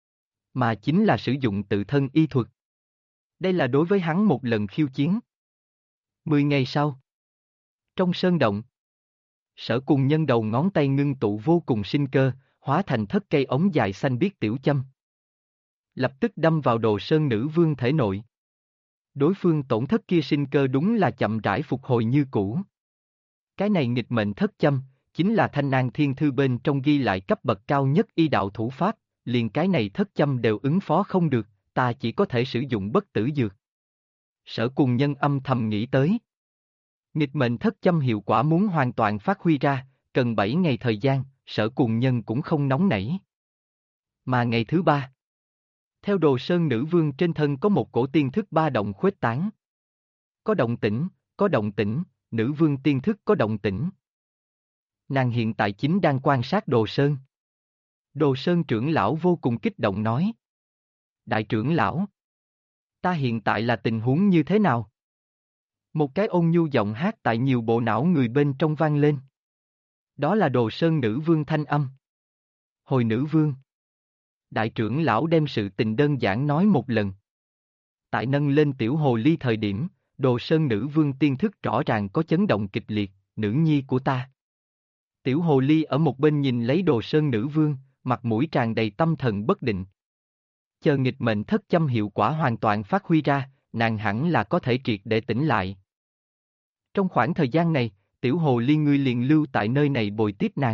mà chính là sử dụng tự thân y thuật. Đây là đối với hắn một lần khiêu chiến. 10 ngày sau, trong sơn động, Sở Cùng Nhân đầu ngón tay ngưng tụ vô cùng sinh cơ, hóa thành thất cây ống dài xanh biếc tiểu châm. Lập tức đâm vào Đồ Sơn nữ vương thể nội. Đối phương tổn thất kia sinh cơ đúng là chậm rãi phục hồi như cũ. Cái này nghịch mệnh thất châm, chính là Thanh Nang Thiên Thư bên trong ghi lại cấp bậc cao nhất y đạo thủ pháp, liền cái này thất châm đều ứng phó không được, ta chỉ có thể sử dụng bất tử dược. Sở Cùng Nhân âm thầm nghĩ tới. Nghịch mệnh thất châm hiệu quả muốn hoàn toàn phát huy ra, cần 7 ngày thời gian, Sở Cùng Nhân cũng không nóng nảy. Mà ngày thứ 3, theo Đồ Sơn nữ vương trên thân có một cổ tiên thức ba động khuếch tán. Có động tĩnh, nữ vương tiên thức có động tĩnh. Nàng hiện tại chính đang quan sát Đồ Sơn. Đồ Sơn trưởng lão vô cùng kích động nói. Đại trưởng lão, ta hiện tại là tình huống như thế nào? Một cái ôn nhu giọng hát tại nhiều bộ não người bên trong vang lên. Đó là Đồ Sơn nữ vương thanh âm. Hồi nữ vương. Đại trưởng lão đem sự tình đơn giản nói một lần. Tại nâng lên tiểu hồ ly thời điểm, Đồ Sơn nữ vương tiên thức rõ ràng có chấn động kịch liệt, nữ nhi của ta. Tiểu hồ ly ở một bên nhìn lấy Đồ Sơn nữ vương, mặt mũi tràn đầy tâm thần bất định. Chờ nghịch mệnh thất châm hiệu quả hoàn toàn phát huy ra, nàng hẳn là có thể triệt để tỉnh lại. Trong khoảng thời gian này, tiểu hồ ly ngươi liền lưu tại nơi này bồi tiếp nàng.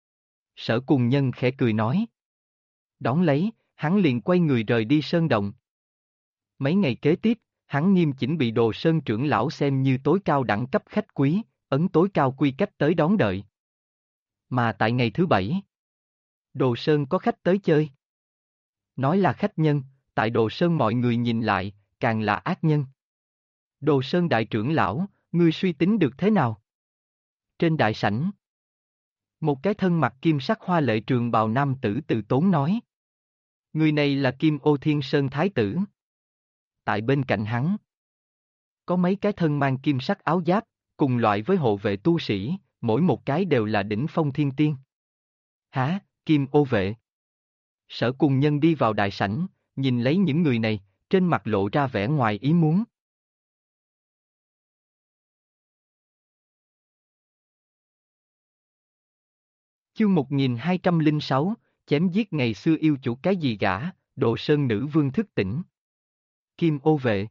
Sở Cùng Nhân khẽ cười nói. Đón lấy, hắn liền quay người rời đi sơn động. Mấy ngày kế tiếp, hắn nghiêm chỉnh bị Đồ Sơn trưởng lão xem như tối cao đẳng cấp khách quý, ấn tối cao quy cách tới đón đợi. Mà tại ngày thứ bảy, Đồ Sơn có khách tới chơi. Nói là khách nhân, tại Đồ Sơn mọi người nhìn lại, càng là ác nhân. Đồ Sơn đại trưởng lão, ngươi suy tính được thế nào? Trên đại sảnh, một cái thân mặc kim sắc hoa lệ trường bào nam tử từ tốn nói. Người này là Kim Ô Thiên Sơn Thái tử. Tại bên cạnh hắn, có mấy cái thân mang kim sắc áo giáp, cùng loại với hộ vệ tu sĩ, mỗi một cái đều là đỉnh phong thiên tiên. Hả, Kim Ô vệ? Sở Cùng Nhân đi vào đại sảnh, nhìn lấy những người này, trên mặt lộ ra vẻ ngoài ý muốn. Chương 1206, chém giết ngày xưa yêu chủ cái gì gã, Đồ Sơn nữ vương thức tỉnh. Kim Ô vệ.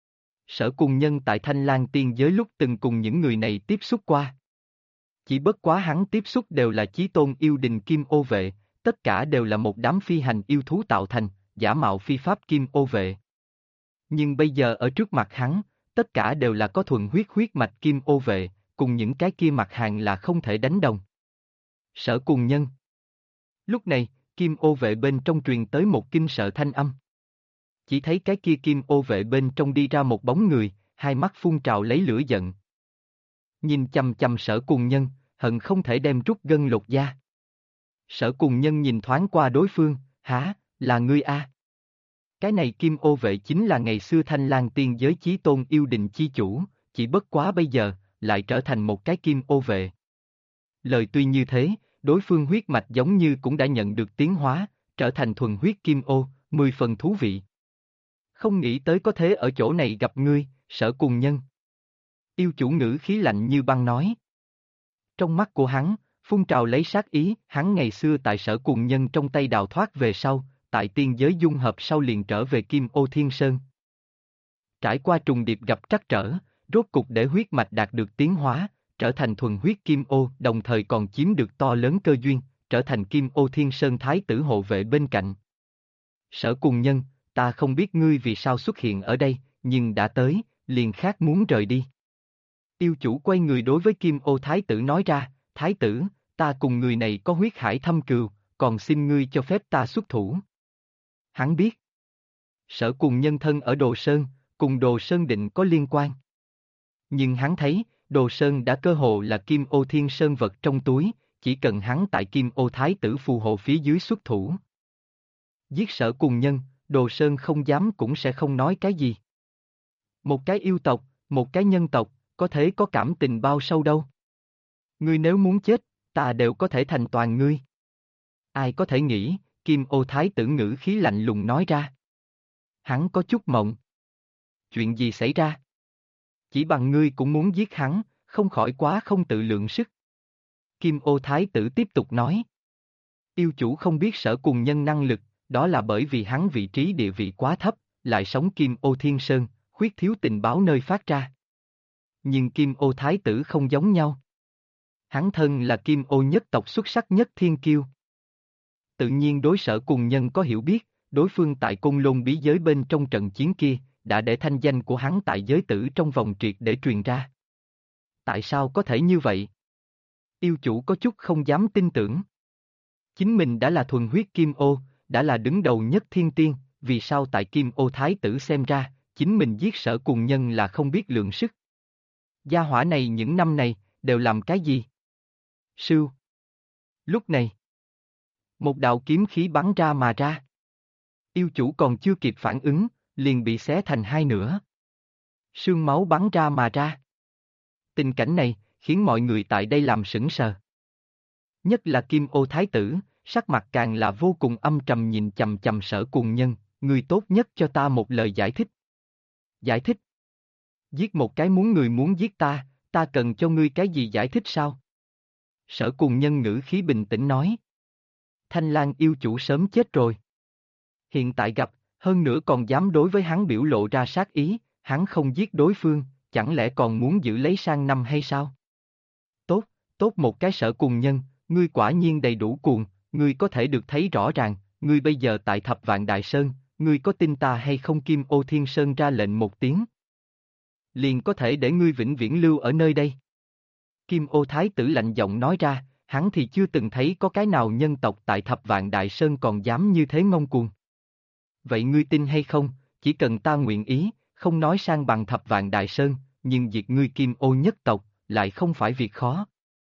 Sở Cùng Nhân tại Thanh Lang Tiên giới lúc từng cùng những người này tiếp xúc qua. Chỉ bất quá hắn tiếp xúc đều là chí tôn yêu đình Kim Ô vệ, tất cả đều là một đám phi hành yêu thú tạo thành, giả mạo phi pháp Kim Ô vệ. Nhưng bây giờ ở trước mặt hắn, tất cả đều là có thuần huyết mạch Kim Ô vệ, cùng những cái kia mặt hàng là không thể đánh đồng. Sở Cùng Nhân. Lúc này, Kim Ô vệ bên trong truyền tới một kinh sợ thanh âm. Chỉ thấy cái kia Kim Ô vệ bên trong đi ra một bóng người, hai mắt phun trào lấy lửa giận. Nhìn chằm chằm Sở Cùng Nhân, hận không thể đem rút gân lột da. Sở Cùng Nhân nhìn thoáng qua đối phương, hả, là ngươi a? Cái này Kim Ô vệ chính là ngày xưa Thanh Lang Tiên giới chí tôn yêu đình chi chủ, chỉ bất quá bây giờ, lại trở thành một cái Kim Ô vệ. Lời tuy như thế, đối phương huyết mạch giống như cũng đã nhận được tiến hóa, trở thành thuần huyết Kim Ô, 10 phần thú vị. Không nghĩ tới có thế ở chỗ này gặp ngươi, Sở Cùng Nhân. Yêu chủ ngữ khí lạnh như băng nói. Trong mắt của hắn, phun trào lấy sát ý, hắn ngày xưa tại Sở Cùng Nhân trong tay đào thoát về sau, tại tiên giới dung hợp sau liền trở về Kim Ô Thiên Sơn. Trải qua trùng điệp gặp trắc trở, rốt cục để huyết mạch đạt được tiến hóa, trở thành thuần huyết Kim Ô, đồng thời còn chiếm được to lớn cơ duyên, trở thành Kim Ô Thiên Sơn Thái tử hộ vệ bên cạnh. Sở Cùng Nhân, ta không biết ngươi vì sao xuất hiện ở đây, nhưng đã tới, liền khác muốn rời đi. Yêu chủ quay người đối với Kim Ô Thái tử nói ra, Thái tử, ta cùng người này có huyết hải thâm cừu, còn xin ngươi cho phép ta xuất thủ. Hắn biết. Sở Cùng Nhân thân ở Đồ Sơn, cùng Đồ Sơn định có liên quan. Nhưng hắn thấy, Đồ Sơn đã cơ hồ là Kim Ô Thiên Sơn vật trong túi, chỉ cần hắn tại Kim Ô Thái tử phù hộ phía dưới xuất thủ. Giết Sở Cùng Nhân, Đồ Sơn không dám cũng sẽ không nói cái gì. Một cái yêu tộc, một cái nhân tộc, có thể có cảm tình bao sâu đâu. Ngươi nếu muốn chết, ta đều có thể thành toàn ngươi. Ai có thể nghĩ, Kim Ô Thái tử ngữ khí lạnh lùng nói ra. Hắn có chút mộng. Chuyện gì xảy ra? Chỉ bằng ngươi cũng muốn giết hắn, không khỏi quá không tự lượng sức. Kim Ô Thái tử tiếp tục nói. Yêu chủ không biết Sở Cùng Nhân năng lực, đó là bởi vì hắn vị trí địa vị quá thấp, lại sống Kim Ô Thiên Sơn, khuyết thiếu tình báo nơi phát ra. Nhưng Kim Ô Thái tử không giống nhau. Hắn thân là Kim Ô nhất tộc xuất sắc nhất thiên kiêu. Tự nhiên đối Sở Cùng Nhân có hiểu biết, đối phương tại Côn Lôn bí giới bên trong trận chiến kia, đã để thanh danh của hắn tại giới tử trong vòng triệt để truyền ra. Tại sao có thể như vậy? Yêu chủ có chút không dám tin tưởng. Chính mình đã là thuần huyết Kim Ô, đã là đứng đầu nhất thiên tiên, vì sao tại Kim Ô Thái tử xem ra, chính mình giết Sở Cùng Nhân là không biết lượng sức. Gia hỏa này những năm này, đều làm cái gì? Sưu. Lúc này, một đạo kiếm khí bắn ra mà ra. Yêu chủ còn chưa kịp phản ứng, liền bị xé thành hai nửa. Sương máu bắn ra mà ra. Tình cảnh này, khiến mọi người tại đây làm sững sờ. Nhất là Kim Ô Thái tử, sắc mặt càng là vô cùng âm trầm nhìn chằm chằm Sở Cùng Nhân, người tốt nhất cho ta một lời giải thích. Giải thích? Giết một cái người muốn giết ta, ta cần cho ngươi cái gì giải thích sao? Sở Cùng Nhân ngữ khí bình tĩnh nói. Thanh Lang yêu chủ sớm chết rồi. Hiện tại gặp, hơn nữa còn dám đối với hắn biểu lộ ra sát ý, hắn không giết đối phương, chẳng lẽ còn muốn giữ lấy sang năm hay sao? Tốt, tốt một cái Sở Cùng Nhân, ngươi quả nhiên đầy đủ cuồng, ngươi có thể được thấy rõ ràng, ngươi bây giờ tại Thập Vạn Đại Sơn, ngươi có tin ta hay không? Kim Ô Thiên Sơn ra lệnh một tiếng. Liền có thể để ngươi vĩnh viễn lưu ở nơi đây. Kim Ô Thái tử lạnh giọng nói ra, Hắn thì chưa từng thấy có cái nào nhân tộc tại Thập Vạn Đại Sơn còn dám như thế ngông cuồng. Vậy ngươi tin hay không, chỉ cần ta nguyện ý, không nói sang bằng Thập Vạn Đại Sơn, nhưng diệt ngươi Kim Ô nhất tộc, lại không phải việc khó.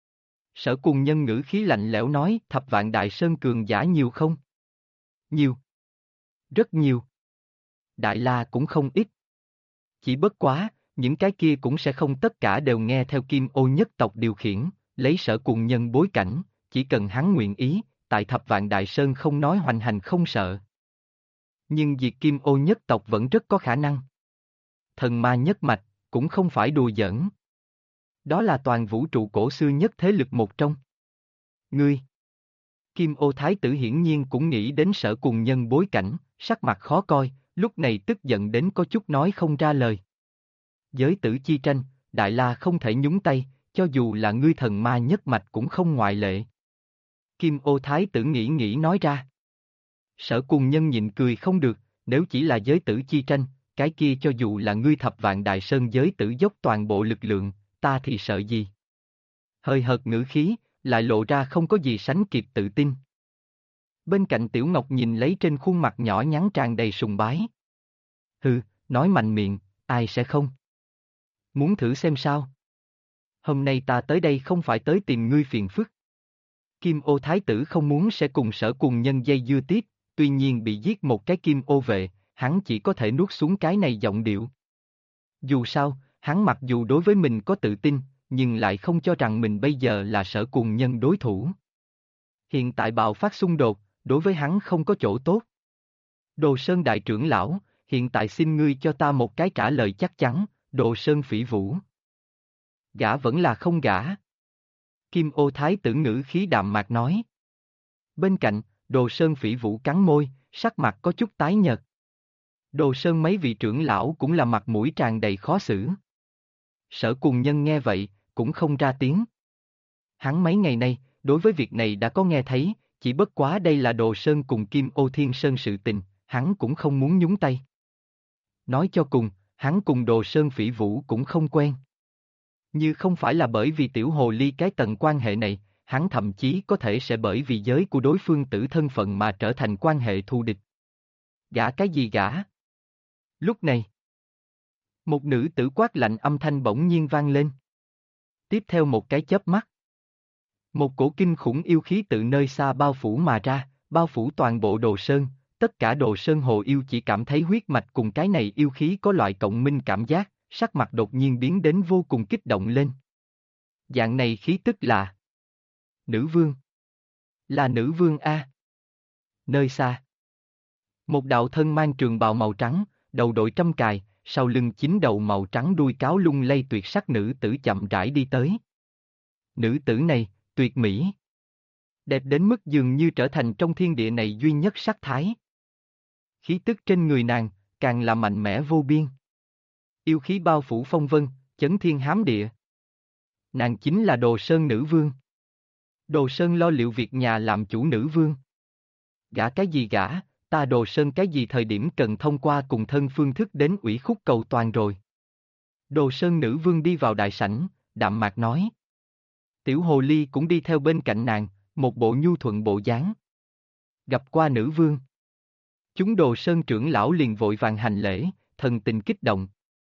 Sở Cùng Nhân ngữ khí lạnh lẽo nói, Thập Vạn Đại Sơn cường giả nhiều không? Nhiều. Rất nhiều. Đại La cũng không ít. Chỉ bất quá, những cái kia cũng sẽ không tất cả đều nghe theo Kim Ô nhất tộc điều khiển, lấy Sở Cùng Nhân bối cảnh, chỉ cần hắn nguyện ý, tại Thập Vạn Đại Sơn không nói hoành hành không sợ. Nhưng diệt Kim Ô nhất tộc vẫn rất có khả năng. Thần ma nhất mạch, cũng không phải đùa giỡn. Đó là toàn vũ trụ cổ xưa nhất thế lực một trong. Ngươi. Kim Ô Thái tử hiển nhiên cũng nghĩ đến Sở Cùng Nhân bối cảnh, sắc mặt khó coi, lúc này tức giận đến có chút nói không ra lời. Giới tử chi tranh, Đại La không thể nhúng tay, cho dù là ngươi thần ma nhất mạch cũng không ngoại lệ. Kim Ô Thái tử nghĩ nói ra. Sở Cùng Nhân nhịn cười không được, nếu chỉ là giới tử chi tranh, cái kia cho dù là ngươi Thập Vạn Đại Sơn giới tử dốc toàn bộ lực lượng, ta thì sợ gì? Hơi hợt ngữ khí, lại lộ ra không có gì sánh kịp tự tin. Bên cạnh Tiểu Ngọc nhìn lấy trên khuôn mặt nhỏ nhắn tràn đầy sùng bái. Hừ, nói mạnh miệng, ai sẽ không? Muốn thử xem sao? Hôm nay ta tới đây không phải tới tìm ngươi phiền phức. Kim Ô Thái tử không muốn sẽ cùng Sở Cùng Nhân dây dưa tiếp, tuy nhiên bị giết một cái Kim Ô vệ, hắn chỉ có thể nuốt xuống cái này giọng điệu. Dù sao, hắn mặc dù đối với mình có tự tin, nhưng lại không cho rằng mình bây giờ là Sở Cùng Nhân đối thủ. Hiện tại bạo phát xung đột, đối với hắn không có chỗ tốt. Đồ Sơn đại trưởng lão, hiện tại xin ngươi cho ta một cái trả lời chắc chắn, Đồ Sơn Phỉ Vũ. Gã vẫn là không gã. Kim Ô Thái tử ngữ khí đạm mạc nói. Bên cạnh, Đồ Sơn Phỉ Vũ cắn môi, sắc mặt có chút tái nhợt. Đồ Sơn mấy vị trưởng lão cũng là mặt mũi tràn đầy khó xử. Sở Cùng Nhân nghe vậy, cũng không ra tiếng. Hắn mấy ngày nay, đối với việc này đã có nghe thấy, chỉ bất quá đây là Đồ Sơn cùng Kim Ô Thiên Sơn sự tình, hắn cũng không muốn nhúng tay. Nói cho cùng, hắn cùng Đồ Sơn Phỉ Vũ cũng không quen. Như không phải là bởi vì tiểu hồ ly cái tầng quan hệ này, hắn thậm chí có thể sẽ bởi vì giới của đối phương tử thân phận mà trở thành quan hệ thù địch. Gã cái gì gã? Lúc này, một nữ tử quát lạnh âm thanh bỗng nhiên vang lên. Tiếp theo một cái chớp mắt, một cổ kinh khủng yêu khí tự nơi xa bao phủ mà ra, bao phủ toàn bộ Đồ Sơn, tất cả Đồ Sơn hồ yêu chỉ cảm thấy huyết mạch cùng cái này yêu khí có loại cộng minh cảm giác, sắc mặt đột nhiên biến đến vô cùng kích động lên. Dạng này khí tức là nữ vương. Là nữ vương A. Nơi xa, một đạo thân mang trường bào màu trắng, đầu đội trâm cài, sau lưng 9 đầu màu trắng đuôi cáo lung lay tuyệt sắc nữ tử chậm rãi đi tới. Nữ tử này, tuyệt mỹ. Đẹp đến mức dường như trở thành trong thiên địa này duy nhất sắc thái. Khí tức trên người nàng, càng là mạnh mẽ vô biên. Yêu khí bao phủ phong vân, chấn thiên hám địa. Nàng chính là Đồ Sơn nữ vương. Đồ Sơn lo liệu việc nhà làm chủ nữ vương. Gả cái gì gả, ta Đồ Sơn cái gì thời điểm cần thông qua cùng thân phương thức đến ủy khúc cầu toàn rồi. Đồ Sơn nữ vương đi vào đại sảnh, đạm mạc nói. Tiểu hồ ly cũng đi theo bên cạnh nàng, một bộ nhu thuận bộ dáng. Gặp qua nữ vương. Chúng Đồ Sơn trưởng lão liền vội vàng hành lễ, thần tình kích động.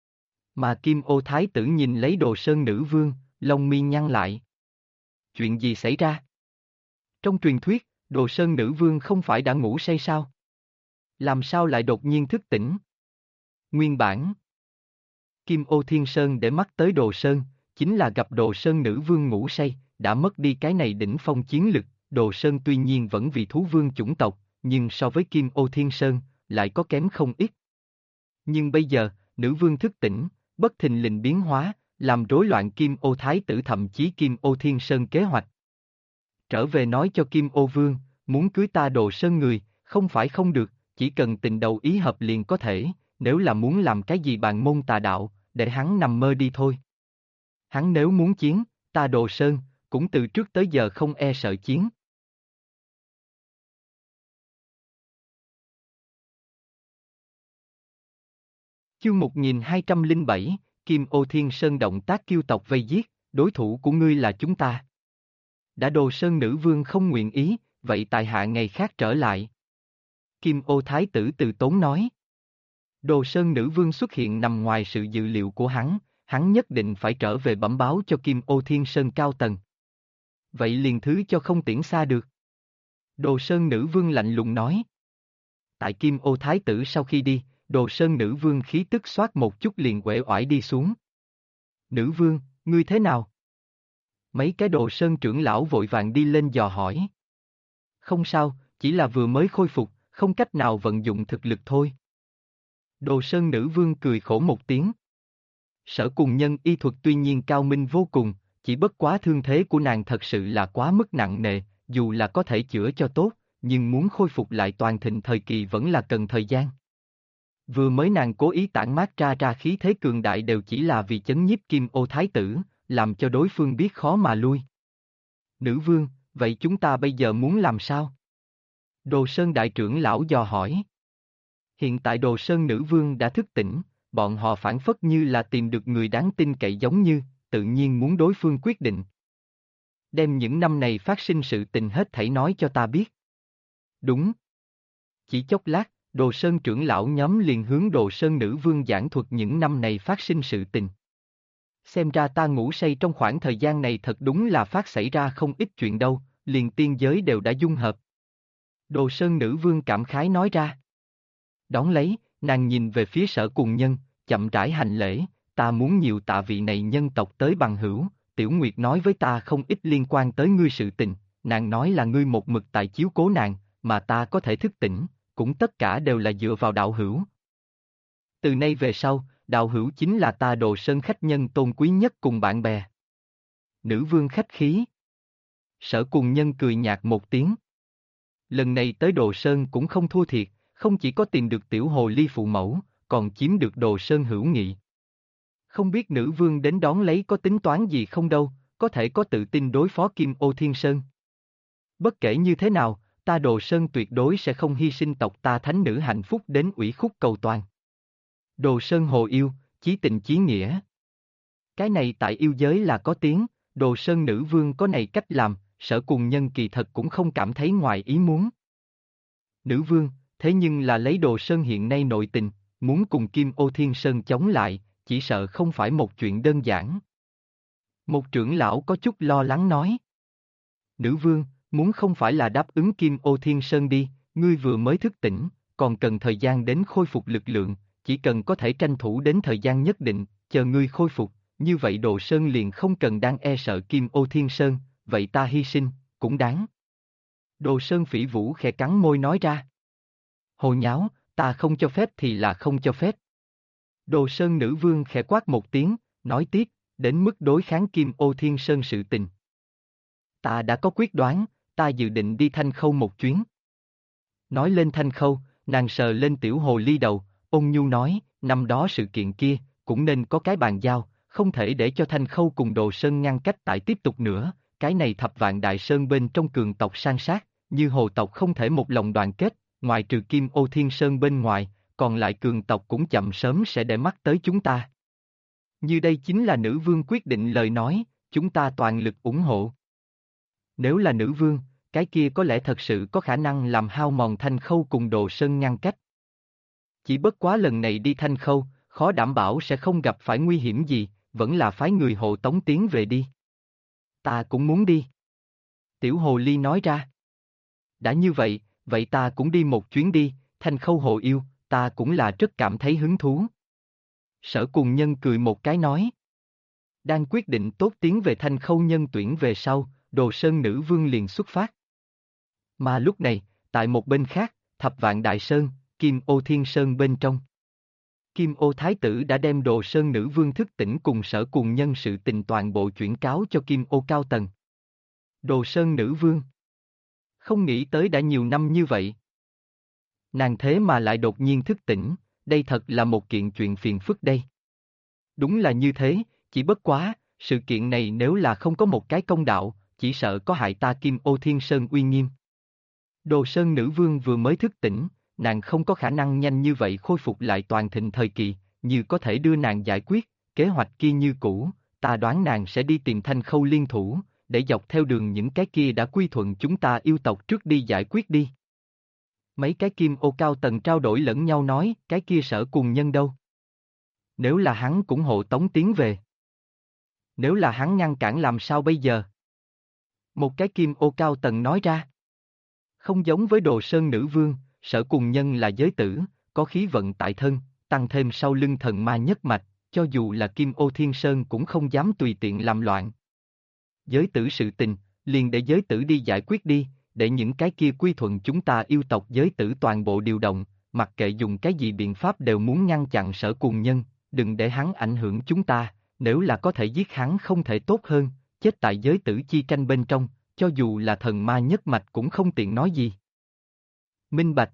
Mà Kim Ô Thái tử nhìn lấy Đồ Sơn nữ vương, lông mi nhăn lại. Chuyện gì xảy ra? Trong truyền thuyết, Đồ Sơn nữ vương không phải đã ngủ say sao? Làm sao lại đột nhiên thức tỉnh? Nguyên bản, Kim Ô Thiên Sơn để mắt tới Đồ Sơn, chính là gặp Đồ Sơn nữ vương ngủ say, đã mất đi cái này đỉnh phong chiến lực. Đồ Sơn tuy nhiên vẫn vì thú vương chủng tộc, nhưng so với Kim Ô Thiên Sơn, lại có kém không ít. Nhưng bây giờ, nữ vương thức tỉnh, bất thình lình biến hóa, làm rối loạn Kim Ô Thái tử thậm chí Kim Ô Thiên Sơn kế hoạch. Trở về nói cho Kim Ô Vương, muốn cưới ta Đồ Sơn người, không phải không được, chỉ cần tình đầu ý hợp liền có thể, nếu là muốn làm cái gì bàn môn tà đạo, để hắn nằm mơ đi thôi. Hắn nếu muốn chiến, ta Đồ Sơn, cũng từ trước tới giờ không e sợ chiến. Chương 1207, Kim Ô Thiên Sơn động tác kiêu tộc vây giết, đối thủ của ngươi là chúng ta. Đã Đồ Sơn nữ vương không nguyện ý, vậy tại hạ ngày khác trở lại. Kim Ô Thái tử từ tốn nói. Đồ Sơn nữ vương xuất hiện nằm ngoài sự dự liệu của hắn nhất định phải trở về bẩm báo cho Kim Ô Thiên Sơn cao tầng. Vậy liền thứ cho không tiễn xa được. Đồ Sơn nữ vương lạnh lùng nói. Tại Kim Ô Thái tử sau khi đi, Đồ Sơn nữ vương khí tức xoát một chút liền uể oải đi xuống. Nữ vương, ngươi thế nào? Mấy cái Đồ Sơn trưởng lão vội vàng đi lên dò hỏi. Không sao, chỉ là vừa mới khôi phục, không cách nào vận dụng thực lực thôi. Đồ Sơn nữ vương cười khổ một tiếng. Sở Cùng Nhân y thuật tuy nhiên cao minh vô cùng, chỉ bất quá thương thế của nàng thật sự là quá mức nặng nề, dù là có thể chữa cho tốt, nhưng muốn khôi phục lại toàn thịnh thời kỳ vẫn là cần thời gian. Vừa mới nàng cố ý tản mát ra khí thế cường đại đều chỉ là vì chấn nhiếp Kim Ô Thái tử, làm cho đối phương biết khó mà lui. Nữ vương, vậy chúng ta bây giờ muốn làm sao? Đồ Sơn đại trưởng lão dò hỏi. Hiện tại Đồ Sơn nữ vương đã thức tỉnh, bọn họ phản phất như là tìm được người đáng tin cậy giống như, tự nhiên muốn đối phương quyết định. Đem những năm này phát sinh sự tình hết thảy nói cho ta biết. Đúng. Chỉ chốc lát, Đồ Sơn trưởng lão nhóm liền hướng Đồ Sơn nữ vương giảng thuật những năm này phát sinh sự tình. Xem ra ta ngủ say trong khoảng thời gian này thật đúng là phát xảy ra không ít chuyện đâu, liền tiên giới đều đã dung hợp. Đồ Sơn nữ vương cảm khái nói ra. Đón lấy, nàng nhìn về phía Sở Cùng Nhân, chậm rãi hành lễ, ta muốn nhiều tạ vị này nhân tộc tới bằng hữu, Tiểu Nguyệt nói với ta không ít liên quan tới ngươi sự tình, nàng nói là ngươi một mực tại chiếu cố nàng, mà ta có thể thức tỉnh, cũng tất cả đều là dựa vào đạo hữu. Từ nay về sau, đạo hữu chính là ta Đồ Sơn khách nhân tôn quý nhất cùng bạn bè. Nữ vương khách khí. Sở Cùng Nhân cười nhạt một tiếng. Lần này tới Đồ Sơn cũng không thua thiệt, không chỉ có tìm được tiểu hồ ly phụ mẫu, còn chiếm được Đồ Sơn hữu nghị. Không biết nữ vương đến đón lấy có tính toán gì không đâu, có thể có tự tin đối phó Kim Ô Thiên Sơn. Bất kể như thế nào, ta Đồ Sơn tuyệt đối sẽ không hy sinh tộc ta thánh nữ hạnh phúc đến ủy khúc cầu toàn. Đồ Sơn hồ yêu, chí tình chí nghĩa. Cái này tại yêu giới là có tiếng, Đồ Sơn nữ vương có này cách làm, Sở Cùng Nhân kỳ thật cũng không cảm thấy ngoài ý muốn. Nữ vương, thế nhưng là lấy Đồ Sơn hiện nay nội tình, muốn cùng Kim Ô Thiên Sơn chống lại, chỉ sợ không phải một chuyện đơn giản. Một trưởng lão có chút lo lắng nói. Nữ vương, muốn không phải là đáp ứng Kim Ô Thiên Sơn đi, ngươi vừa mới thức tỉnh, còn cần thời gian đến khôi phục lực lượng, chỉ cần có thể tranh thủ đến thời gian nhất định, chờ ngươi khôi phục, như vậy Đồ Sơn liền không cần đang e sợ Kim Ô Thiên Sơn, vậy ta hy sinh, cũng đáng. Đồ Sơn Phỉ Vũ khẽ cắn môi nói ra. Hồ nháo, ta không cho phép thì là không cho phép. Đồ Sơn nữ vương khẽ quát một tiếng, nói tiếp, đến mức đối kháng Kim Ô Thiên Sơn sự tình. Ta đã có quyết đoán, ta dự định đi Thanh Khâu một chuyến. Nói lên Thanh Khâu, nàng sờ lên tiểu hồ ly đầu, ôn nhu nói, năm đó sự kiện kia, cũng nên có cái bàn giao, không thể để cho Thanh Khâu cùng Đồ Sơn ngăn cách tại tiếp tục nữa, cái này Thập Vạn Đại Sơn bên trong cường tộc san sát, như hồ tộc không thể một lòng đoàn kết, ngoài trừ Kim Ô Thiên Sơn bên ngoài, còn lại cường tộc cũng chậm sớm sẽ để mắt tới chúng ta. Như đây chính là nữ vương quyết định lời nói, chúng ta toàn lực ủng hộ. Nếu là nữ vương, cái kia có lẽ thật sự có khả năng làm hao mòn Thanh Khâu cùng Đồ Sơn ngăn cách. Chỉ bất quá lần này đi Thanh Khâu, khó đảm bảo sẽ không gặp phải nguy hiểm gì, vẫn là phái người hộ tống tiến về đi. Ta cũng muốn đi. Tiểu Hồ Ly nói ra. Đã như vậy, vậy ta cũng đi một chuyến đi, Thanh Khâu hộ yêu, ta cũng là rất cảm thấy hứng thú. Sở Cùng Nhân cười một cái nói. Đang quyết định tốt tiến về Thanh Khâu nhân tuyển về sau, Đồ Sơn nữ vương liền xuất phát. Mà lúc này, tại một bên khác, Thập Vạn Đại Sơn, Kim Ô Thiên Sơn bên trong. Kim Ô Thái tử đã đem Đồ Sơn nữ vương thức tỉnh cùng Sở Cùng Nhân sự tình toàn bộ chuyển cáo cho Kim Ô cao tầng. Đồ Sơn nữ vương. Không nghĩ tới đã nhiều năm như vậy. Nàng thế mà lại đột nhiên thức tỉnh, đây thật là một kiện chuyện phiền phức đây. Đúng là như thế, chỉ bất quá, sự kiện này nếu là không có một cái công đạo, chỉ sợ có hại ta Kim Ô Thiên Sơn uy nghiêm. Đồ Sơn nữ vương vừa mới thức tỉnh, nàng không có khả năng nhanh như vậy khôi phục lại toàn thịnh thời kỳ, như có thể đưa nàng giải quyết, kế hoạch kia như cũ, ta đoán nàng sẽ đi tìm Thanh Khâu liên thủ, để dọc theo đường những cái kia đã quy thuận chúng ta yêu tộc trước đi giải quyết đi. Mấy cái kim ô cao tầng trao đổi lẫn nhau nói, cái kia Sở Cùng Nhân đâu? Nếu là hắn cũng hộ tống tiến về. Nếu là hắn ngăn cản làm sao bây giờ? Một cái kim ô cao tầng nói ra. Không giống với Đồ Sơn Nữ Vương, Sở Cùng Nhân là giới tử, có khí vận tại thân, tăng thêm sau lưng thần ma nhất mạch, cho dù là kim ô thiên sơn cũng không dám tùy tiện làm loạn. Giới tử sự tình, liền để giới tử đi giải quyết đi, để những cái kia quy thuận chúng ta yêu tộc giới tử toàn bộ điều động, mặc kệ dùng cái gì biện pháp đều muốn ngăn chặn Sở Cùng Nhân, đừng để hắn ảnh hưởng chúng ta, nếu là có thể giết hắn không thể tốt hơn, chết tại giới tử chi tranh bên trong, cho dù là thần ma nhất mạch cũng không tiện nói gì. Minh bạch.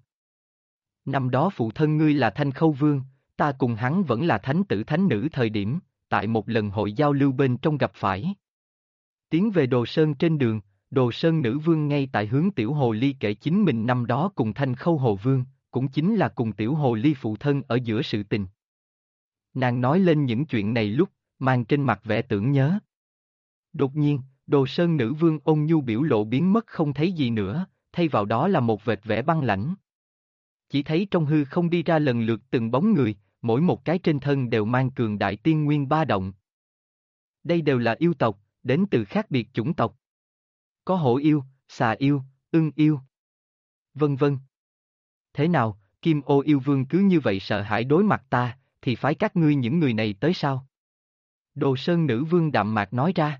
Năm đó phụ thân ngươi là Thanh Khâu Vương, ta cùng hắn vẫn là thánh tử thánh nữ thời điểm, tại một lần hội giao lưu bên trong gặp phải. Tiến về Đồ Sơn trên đường, Đồ Sơn Nữ Vương ngay tại hướng Tiểu Hồ Ly kể chính mình năm đó cùng Thanh Khâu Hồ Vương, cũng chính là cùng Tiểu Hồ Ly phụ thân ở giữa sự tình. Nàng nói lên những chuyện này lúc, mang trên mặt vẻ tưởng nhớ. Đột nhiên, Đồ Sơn Nữ Vương ôn nhu biểu lộ biến mất không thấy gì nữa, thay vào đó là một vệt vẻ băng lãnh. Chỉ thấy trong hư không đi ra lần lượt từng bóng người, mỗi một cái trên thân đều mang cường đại tiên nguyên ba động. Đây đều là yêu tộc, đến từ khác biệt chủng tộc. Có hổ yêu, xà yêu, ưng yêu, vân vân. Thế nào, Kim Ô yêu vương cứ như vậy sợ hãi đối mặt ta, thì phái các ngươi những người này tới sao? Đồ Sơn Nữ Vương đạm mạc nói ra.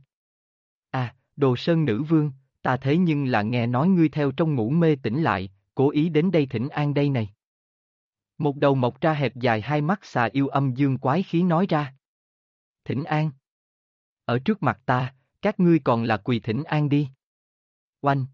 À, Đồ Sơn Nữ Vương, ta thế nhưng là nghe nói ngươi theo trong ngủ mê tỉnh lại, cố ý đến đây thỉnh an đây này. Một đầu mọc ra hẹp dài hai mắt xà yêu âm dương quái khí nói ra. Thỉnh an. Ở trước mặt ta, các ngươi còn là quỳ thỉnh an đi. Oanh.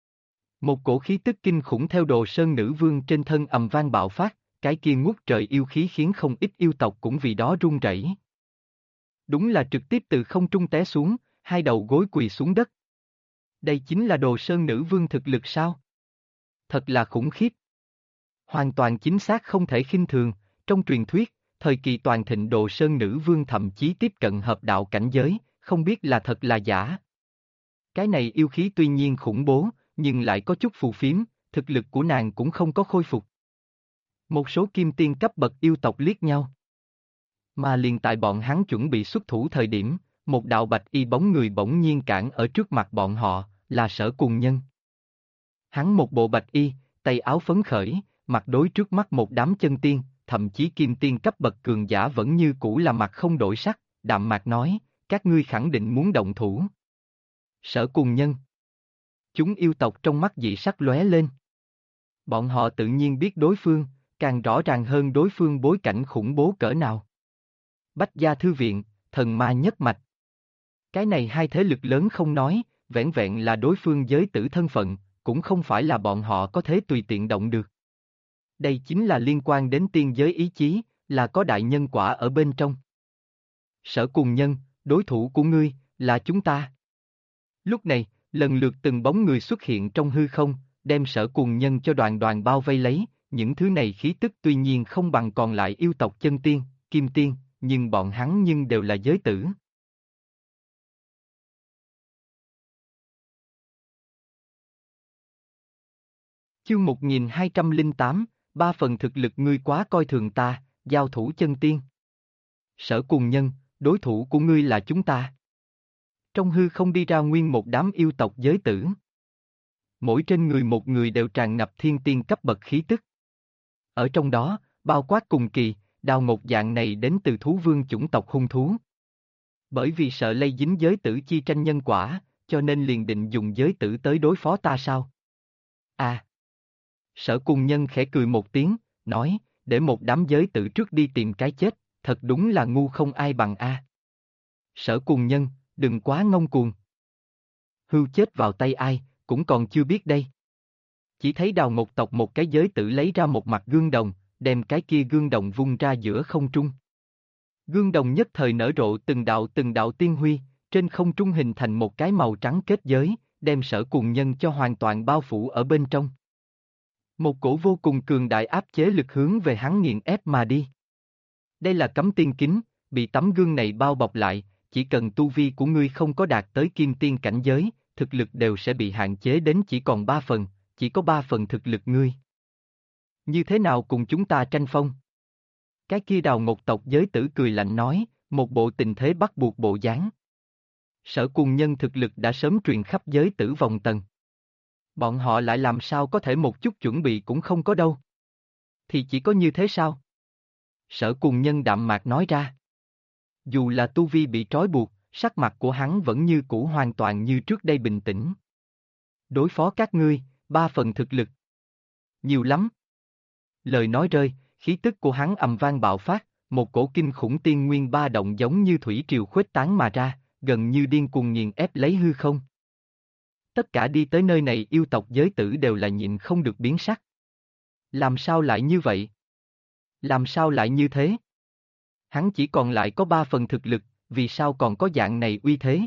Một cổ khí tức kinh khủng theo Đồ Sơn Nữ Vương trên thân ầm vang bạo phát, cái kia ngút trời yêu khí khiến không ít yêu tộc cũng vì đó run rẩy. Đúng là trực tiếp từ không trung té xuống, hai đầu gối quỳ xuống đất. Đây chính là Đồ Sơn Nữ Vương thực lực sao? Thật là khủng khiếp. Hoàn toàn chính xác không thể khinh thường, trong truyền thuyết, thời kỳ toàn thịnh Đồ Sơn Nữ Vương thậm chí tiếp cận hợp đạo cảnh giới, không biết là thật là giả. Cái này yêu khí tuy nhiên khủng bố, nhưng lại có chút phù phiếm, thực lực của nàng cũng không có khôi phục. Một số kim tiên cấp bậc yêu tộc liếc nhau. Mà liền tại bọn hắn chuẩn bị xuất thủ thời điểm, một đạo bạch y bóng người bỗng nhiên cản ở trước mặt bọn họ, là Sở Cùng Nhân. Hắn một bộ bạch y, tay áo phấn khởi, mặt đối trước mắt một đám chân tiên, thậm chí kim tiên cấp bậc cường giả vẫn như cũ là mặt không đổi sắc, đạm mạc nói, các ngươi khẳng định muốn động thủ. Sở Cùng Nhân. Chúng yêu tộc trong mắt dị sắc lóe lên. Bọn họ tự nhiên biết đối phương, càng rõ ràng hơn đối phương bối cảnh khủng bố cỡ nào. Bách Gia Thư Viện, thần ma nhất mạch. Cái này hai thế lực lớn không nói, vẻn vẹn là đối phương giới tử thân phận, cũng không phải là bọn họ có thể tùy tiện động được. Đây chính là liên quan đến tiên giới ý chí, là có đại nhân quả ở bên trong. Sở Cùng Nhân, đối thủ của ngươi, là chúng ta. Lúc này, lần lượt từng bóng người xuất hiện trong hư không, đem Sở Cùng Nhân cho đoàn đoàn bao vây lấy, những thứ này khí tức tuy nhiên không bằng còn lại yêu tộc chân tiên, kim tiên, nhưng bọn hắn nhưng đều là giới tử. Chương 1208, ba phần thực lực ngươi quá coi thường ta, giao thủ chân tiên. Sở Cùng Nhân, đối thủ của ngươi là chúng ta. Trong hư không đi ra nguyên một đám yêu tộc giới tử. Mỗi trên người một người đều tràn ngập thiên tiên cấp bậc khí tức. Ở trong đó, bao quát cùng kỳ, Đào Ngột dạng này đến từ thú vương chủng tộc hung thú. Bởi vì sợ lây dính giới tử chi tranh nhân quả, cho nên liền định dùng giới tử tới đối phó ta sao? À! Sở Cùng Nhân khẽ cười một tiếng, nói, để một đám giới tử trước đi tìm cái chết, thật đúng là ngu không ai bằng a. Sở Cùng Nhân, đừng quá ngông cuồng. Hưu chết vào tay ai, cũng còn chưa biết đây. Chỉ thấy Đào Ngột tộc một cái giới tử lấy ra một mặt gương đồng, đem cái kia gương đồng vung ra giữa không trung. Gương đồng nhất thời nở rộ từng đạo tiên huy, trên không trung hình thành một cái màu trắng kết giới, đem Sở Cùng Nhân cho hoàn toàn bao phủ ở bên trong. Một cổ vô cùng cường đại áp chế lực hướng về hắn nghiền ép mà đi. Đây là cấm tiên kính, bị tấm gương này bao bọc lại, chỉ cần tu vi của ngươi không có đạt tới kim tiên cảnh giới, thực lực đều sẽ bị hạn chế đến chỉ còn 3 phần, chỉ có 3 phần thực lực ngươi. Như thế nào cùng chúng ta tranh phong? Cái kia Đào Ngột tộc giới tử cười lạnh nói, một bộ tình thế bắt buộc bộ dáng. Sở Cùng Nhân thực lực đã sớm truyền khắp giới tử vòng tầng. Bọn họ lại làm sao có thể một chút chuẩn bị cũng không có đâu. Thì chỉ có như thế sao? Sở Cùng Nhân đạm mạc nói ra. Dù là tu vi bị trói buộc, sắc mặt của hắn vẫn như cũ hoàn toàn như trước đây bình tĩnh. Đối phó các ngươi, 3 phần thực lực. Nhiều lắm. Lời nói rơi, khí tức của hắn ầm vang bạo phát, một cổ kinh khủng tiên nguyên ba động giống như thủy triều khuếch tán mà ra, gần như điên cuồng nghiền ép lấy hư không. Tất cả đi tới nơi này yêu tộc giới tử đều là nhịn không được biến sắc. Làm sao lại như vậy? Làm sao lại như thế? Hắn chỉ còn lại có 3 phần thực lực, vì sao còn có dạng này uy thế?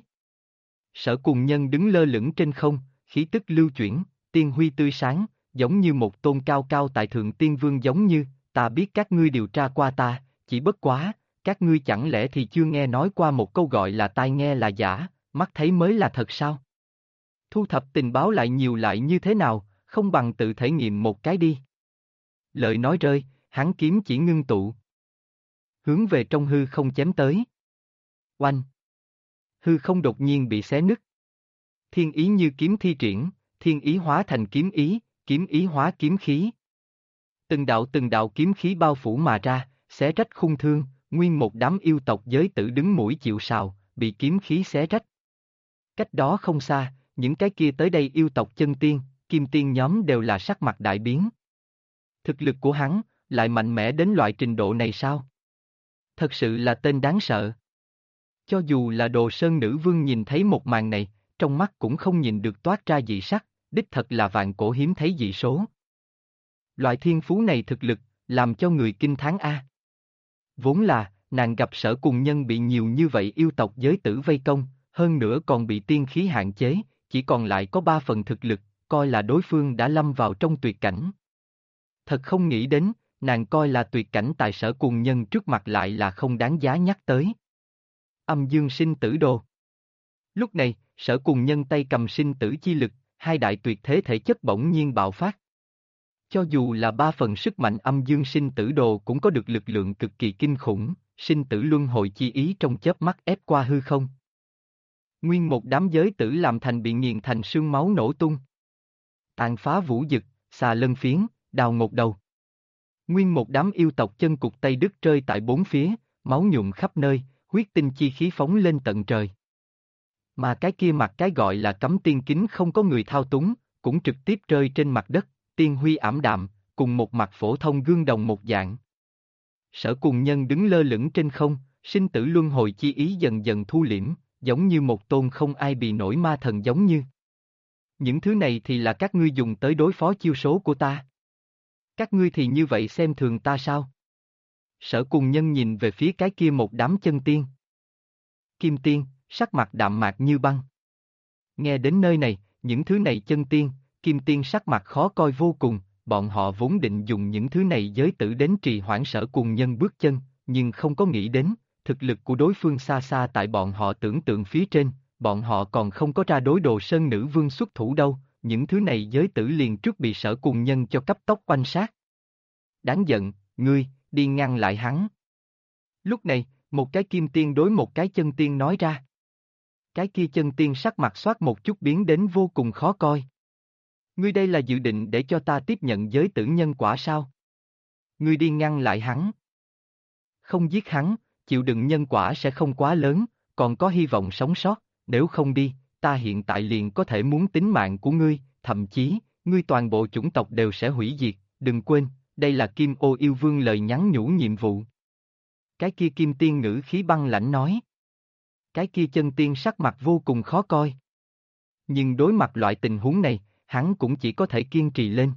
Sở Cùng Nhân đứng lơ lửng trên không, khí tức lưu chuyển, tiên huy tươi sáng, giống như một tôn cao cao tại thượng tiên vương giống như, ta biết các ngươi điều tra qua ta, chỉ bất quá, các ngươi chẳng lẽ thì chưa nghe nói qua một câu gọi là tai nghe là giả, mắt thấy mới là thật sao? Thu thập tình báo lại nhiều lại như thế nào, không bằng tự thể nghiệm một cái đi. Lời nói rơi, hắn kiếm chỉ ngưng tụ. Hướng về trong hư không chém tới. Oanh! Hư không đột nhiên bị xé nứt. Thiên ý như kiếm thi triển, thiên ý hóa thành kiếm ý hóa kiếm khí. Từng đạo kiếm khí bao phủ mà ra, xé rách khung thương, nguyên một đám yêu tộc giới tử đứng mũi chịu sào, bị kiếm khí xé rách. Cách đó không xa, những cái kia tới đây yêu tộc chân tiên, kim tiên nhóm đều là sắc mặt đại biến. Thực lực của hắn, lại mạnh mẽ đến loại trình độ này sao? Thật sự là tên đáng sợ. Cho dù là Đồ Sơn Nữ Vương nhìn thấy một màn này, trong mắt cũng không nhìn được toát ra dị sắc, đích thật là vạn cổ hiếm thấy dị số. Loại thiên phú này thực lực, làm cho người kinh thán a. Vốn là, nàng gặp Sở Cùng Nhân bị nhiều như vậy yêu tộc giới tử vây công, hơn nữa còn bị tiên khí hạn chế, chỉ còn lại có 3 phần thực lực, coi là đối phương đã lâm vào trong tuyệt cảnh. Thật không nghĩ đến, nàng coi là tuyệt cảnh tại Sở Cùng Nhân trước mặt lại là không đáng giá nhắc tới. Âm dương sinh tử đồ. Lúc này, Sở Cùng Nhân tay cầm sinh tử chi lực, hai đại tuyệt thế thể chất bỗng nhiên bạo phát. Cho dù là 3 phần sức mạnh âm dương sinh tử đồ cũng có được lực lượng cực kỳ kinh khủng, sinh tử luân hồi chi ý trong chớp mắt ép qua hư không. Nguyên một đám giới tử làm thành bị nghiền thành sương máu nổ tung. Tàn phá vũ dực, xà lân phiến, Đào Ngột đầu. Nguyên một đám yêu tộc chân cục Tây Đức rơi tại bốn phía, máu nhuộm khắp nơi, huyết tinh chi khí phóng lên tận trời. Mà cái kia mặt cái gọi là cấm tiên kính không có người thao túng, cũng trực tiếp rơi trên mặt đất, tiên huy ảm đạm, cùng một mặt phổ thông gương đồng một dạng. Sở Cùng Nhân đứng lơ lửng trên không, sinh tử luân hồi chi ý dần dần thu liễm, giống như một tôn không ai bị nổi ma thần giống như. Những thứ này thì là các ngươi dùng tới đối phó chiêu số của ta. Các ngươi thì như vậy xem thường ta sao? Sở Cùng Nhân nhìn về phía cái kia một đám chân tiên. Kim tiên, sắc mặt đạm mạc như băng. Nghe đến nơi này, những thứ này chân tiên, kim tiên sắc mặt khó coi vô cùng, bọn họ vốn định dùng những thứ này giới tử đến trì hoãn Sở Cùng Nhân bước chân, nhưng không có nghĩ đến, thực lực của đối phương xa xa tại bọn họ tưởng tượng phía trên, bọn họ còn không có ra đối Đồ Sơn Nữ Vương xuất thủ đâu, những thứ này giới tử liền trước bị Sở Cùng Nhân cho cấp tốc oanh sát. Đáng giận, ngươi, đi ngăn lại hắn. Lúc này, một cái kim tiên đối một cái chân tiên nói ra. Cái kia chân tiên sắc mặt xoát một chút biến đến vô cùng khó coi. Ngươi đây là dự định để cho ta tiếp nhận giới tử nhân quả sao? Ngươi đi ngăn lại hắn. Không giết hắn, chịu đựng nhân quả sẽ không quá lớn, còn có hy vọng sống sót, nếu không đi, ta hiện tại liền có thể muốn tính mạng của ngươi, thậm chí, ngươi toàn bộ chủng tộc đều sẽ hủy diệt, đừng quên, đây là Kim Ô Yêu Vương lời nhắn nhủ nhiệm vụ. Cái kia kim tiên ngữ khí băng lãnh nói. Cái kia chân tiên sắc mặt vô cùng khó coi. Nhưng đối mặt loại tình huống này, hắn cũng chỉ có thể kiên trì lên.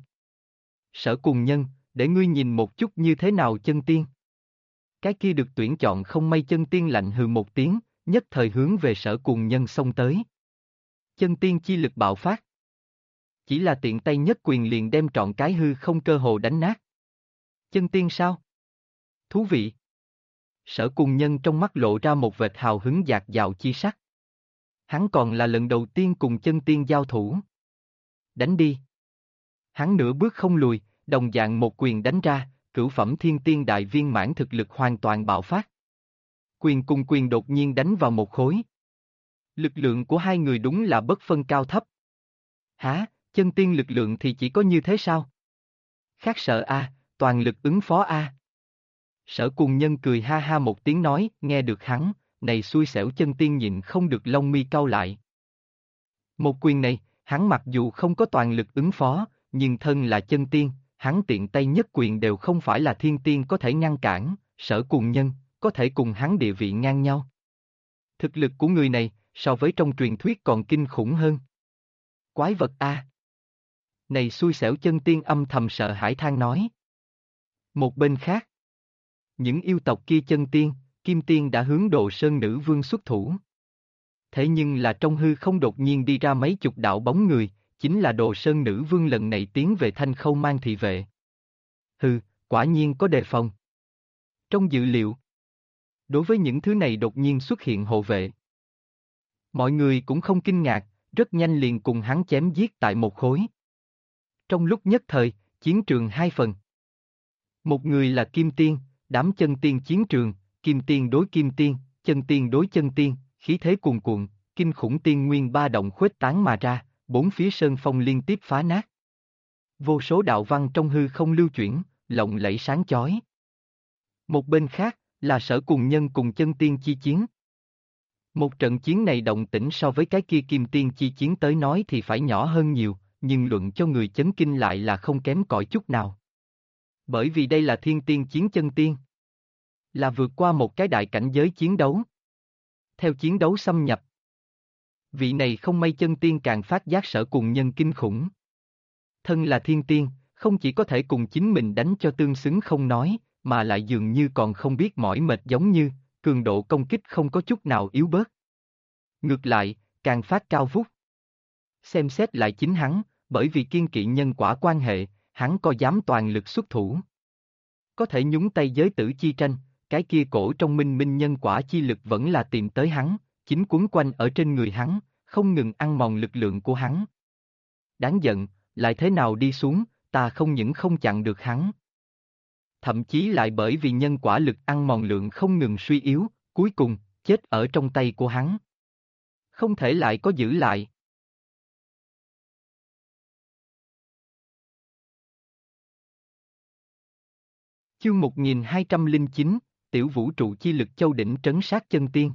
Sở Cùng Nhân, để ngươi nhìn một chút như thế nào chân tiên. Cái kia được tuyển chọn không may chân tiên lạnh hừ một tiếng, nhất thời hướng về Sở Cùng Nhân xông tới. Chân tiên chi lực bạo phát. Chỉ là tiện tay nhất quyền liền đem trọn cái hư không cơ hồ đánh nát. Chân tiên sao? Thú vị. Sở Cùng Nhân trong mắt lộ ra một vệt hào hứng dạt dào chi sắc. Hắn còn là lần đầu tiên cùng chân tiên giao thủ. Đánh đi. Hắn nửa bước không lùi, đồng dạng một quyền đánh ra, cửu phẩm thiên tiên đại viên mãn thực lực hoàn toàn bạo phát. Quyền cùng quyền đột nhiên đánh vào một khối. Lực lượng của hai người đúng là bất phân cao thấp. Hả, chân tiên lực lượng thì chỉ có như thế sao? Khác sợ a, toàn lực ứng phó a. Sở Cùng Nhân cười ha ha một tiếng nói, nghe được hắn, này xui xẻo chân tiên nhịn không được lông mi cau lại. Một quyền này, hắn mặc dù không có toàn lực ứng phó, nhưng thân là chân tiên, hắn tiện tay nhất quyền đều không phải là thiên tiên có thể ngăn cản, Sở Cùng Nhân, có thể cùng hắn địa vị ngang nhau. Thực lực của người này, so với trong truyền thuyết còn kinh khủng hơn. Quái vật a! Này xui xẻo chân tiên âm thầm sợ hãi than nói. Một bên khác, những yêu tộc kia chân tiên, Kim Tiên đã hướng Đồ Sơn Nữ Vương xuất thủ. Thế nhưng là trong hư không đột nhiên đi ra mấy chục đạo bóng người, chính là Đồ Sơn Nữ Vương lần này tiến về Thanh Khâu mang thị vệ. Hừ, quả nhiên có đề phòng. Trong dự liệu, đối với những thứ này đột nhiên xuất hiện hộ vệ, mọi người cũng không kinh ngạc, rất nhanh liền cùng hắn chém giết tại một khối. Trong lúc nhất thời, chiến trường hai phần. Một người là Kim Tiên, đám chân tiên chiến trường, Kim Tiên đối Kim Tiên, chân tiên đối chân tiên, khí thế cuồn cuộn, kinh khủng tiên nguyên ba động khuếch tán mà ra, bốn phía sơn phong liên tiếp phá nát. Vô số đạo văn trong hư không lưu chuyển, lộng lẫy sáng chói. Một bên khác, là Sở Cùng Nhân cùng chân tiên chi chiến. Một trận chiến này động tĩnh so với cái kia Kim Tiên chi chiến tới nói thì phải nhỏ hơn nhiều, nhưng luận cho người chấn kinh lại là không kém cỏi chút nào. Bởi vì đây là thiên tiên chiến chân tiên. Là vượt qua một cái đại cảnh giới chiến đấu. Theo chiến đấu xâm nhập, vị này không may chân tiên càng phát giác Sở Cùng Nhân kinh khủng. Thân là thiên tiên, không chỉ có thể cùng chính mình đánh cho tương xứng không nói, mà lại dường như còn không biết mỏi mệt giống như, cường độ công kích không có chút nào yếu bớt. Ngược lại, càng phát cao vút. Xem xét lại chính hắn, bởi vì kiên kỵ nhân quả quan hệ, hắn có dám toàn lực xuất thủ. Có thể nhúng tay giới tử chi tranh, cái kia cổ trong minh minh nhân quả chi lực vẫn là tìm tới hắn, chính quấn quanh ở trên người hắn, không ngừng ăn mòn lực lượng của hắn. Đáng giận, lại thế nào đi xuống, ta không những không chặn được hắn. Thậm chí lại bởi vì nhân quả lực ăn mòn lượng không ngừng suy yếu, cuối cùng, chết ở trong tay của hắn. Không thể lại có giữ lại. Chương 1209, Tiểu Vũ Trụ Chi Lực Châu Đỉnh Trấn Sát Chân Tiên.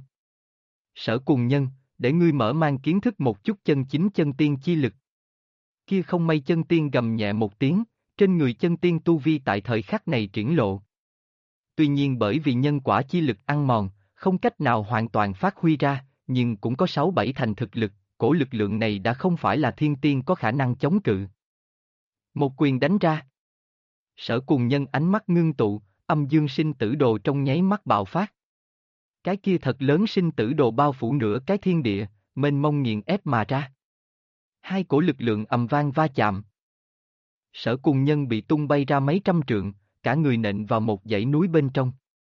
Sở Cùng Nhân, để ngươi mở mang kiến thức một chút chân chính chân tiên chi lực. Kia không may chân tiên gầm nhẹ một tiếng, trên người chân tiên tu vi tại thời khắc này triển lộ. Tuy nhiên bởi vì nhân quả chi lực ăn mòn, không cách nào hoàn toàn phát huy ra, nhưng cũng có 6-7 thành thực lực, cổ lực lượng này đã không phải là thiên tiên có khả năng chống cự. Một quyền đánh ra. Sở Cùng Nhân ánh mắt ngưng tụ, âm dương sinh tử đồ trong nháy mắt bạo phát. Cái kia thật lớn sinh tử đồ bao phủ nửa cái thiên địa, mênh mông nghiền ép mà ra. Hai cổ lực lượng ầm vang va chạm. Sở Cùng Nhân bị tung bay ra mấy trăm trượng, cả người nện vào một dãy núi bên trong.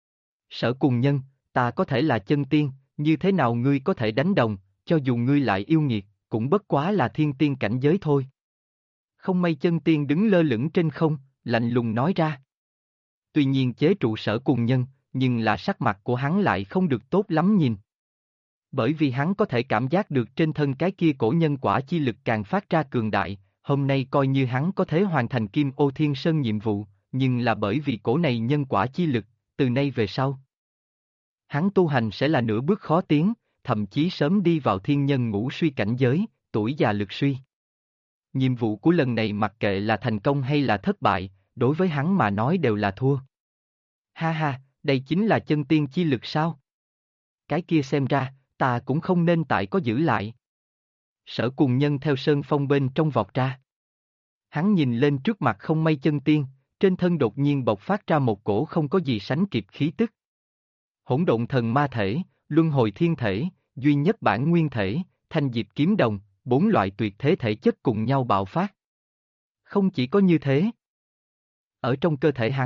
Sở Cùng Nhân, ta có thể là chân tiên, như thế nào ngươi có thể đánh đồng, cho dù ngươi lại yêu nghiệt, cũng bất quá là thiên tiên cảnh giới thôi. Không may chân tiên đứng lơ lửng trên không, lạnh lùng nói ra. Tuy nhiên chế trụ Sở Cùng Nhân, nhưng là sắc mặt của hắn lại không được tốt lắm nhìn. Bởi vì hắn có thể cảm giác được trên thân cái kia cổ nhân quả chi lực càng phát ra cường đại, hôm nay coi như hắn có thể hoàn thành Kim Ô Thiên Sơn nhiệm vụ, nhưng là bởi vì cổ này nhân quả chi lực, từ nay về sau. Hắn tu hành sẽ là nửa bước khó tiến, thậm chí sớm đi vào thiên nhân ngũ suy cảnh giới, tuổi già lực suy. Nhiệm vụ của lần này mặc kệ là thành công hay là thất bại, đối với hắn mà nói đều là thua. Ha ha, đây chính là chân tiên chi lực sao? Cái kia xem ra, ta cũng không nên tại có giữ lại. Sở Cùng Nhân theo sơn phong bên trong vọt ra. Hắn nhìn lên trước mặt không may chân tiên, trên thân đột nhiên bộc phát ra một cổ không có gì sánh kịp khí tức. Hỗn độn thần ma thể, luân hồi thiên thể, duy nhất bản nguyên thể, thanh diệp kiếm đồng, 4 loại tuyệt thế thể chất cùng nhau bạo phát. Không chỉ có như thế. Ở trong cơ thể hắn,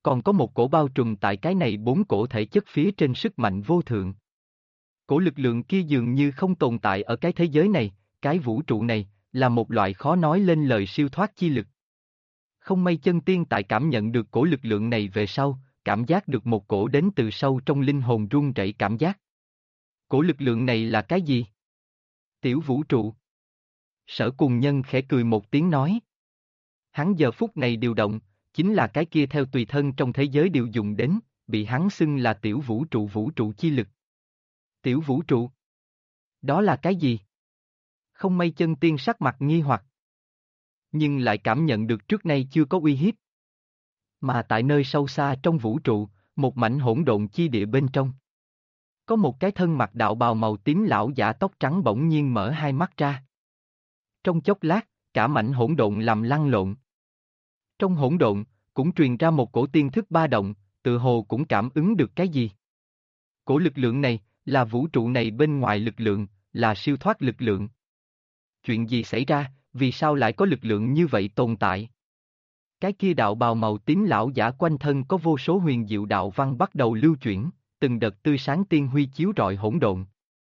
còn có một cổ bao trùm tại cái này bốn cổ thể chất phía trên sức mạnh vô thượng. Cổ lực lượng kia dường như không tồn tại ở cái thế giới này, cái vũ trụ này, là một loại khó nói lên lời siêu thoát chi lực. Không may chân tiên tại cảm nhận được cổ lực lượng này về sau, cảm giác được một cổ đến từ sâu trong linh hồn run rẩy cảm giác. Cổ lực lượng này là cái gì? Tiểu vũ trụ. Sở Cùng Nhân khẽ cười một tiếng nói. Hắn giờ phút này điều động, chính là cái kia theo tùy thân trong thế giới điều dùng đến, bị hắn xưng là tiểu vũ trụ chi lực. Tiểu vũ trụ? Đó là cái gì? Không may chân tiên sắc mặt nghi hoặc. Nhưng lại cảm nhận được trước nay chưa có uy hiếp. Mà tại nơi sâu xa trong vũ trụ, một mảnh hỗn độn chi địa bên trong. Có một cái thân mặc đạo bào màu tím lão giả tóc trắng bỗng nhiên mở hai mắt ra. Trong chốc lát, cả mảnh hỗn độn làm lăn lộn. Trong hỗn độn, cũng truyền ra một cổ tiên thức ba động, tự hồ cũng cảm ứng được cái gì. Cổ lực lượng này, là vũ trụ này bên ngoài lực lượng, là siêu thoát lực lượng. Chuyện gì xảy ra, vì sao lại có lực lượng như vậy tồn tại? Cái kia đạo bào màu tím lão giả quanh thân có vô số huyền diệu đạo văn bắt đầu lưu chuyển, từng đợt tươi sáng tiên huy chiếu rọi hỗn độn.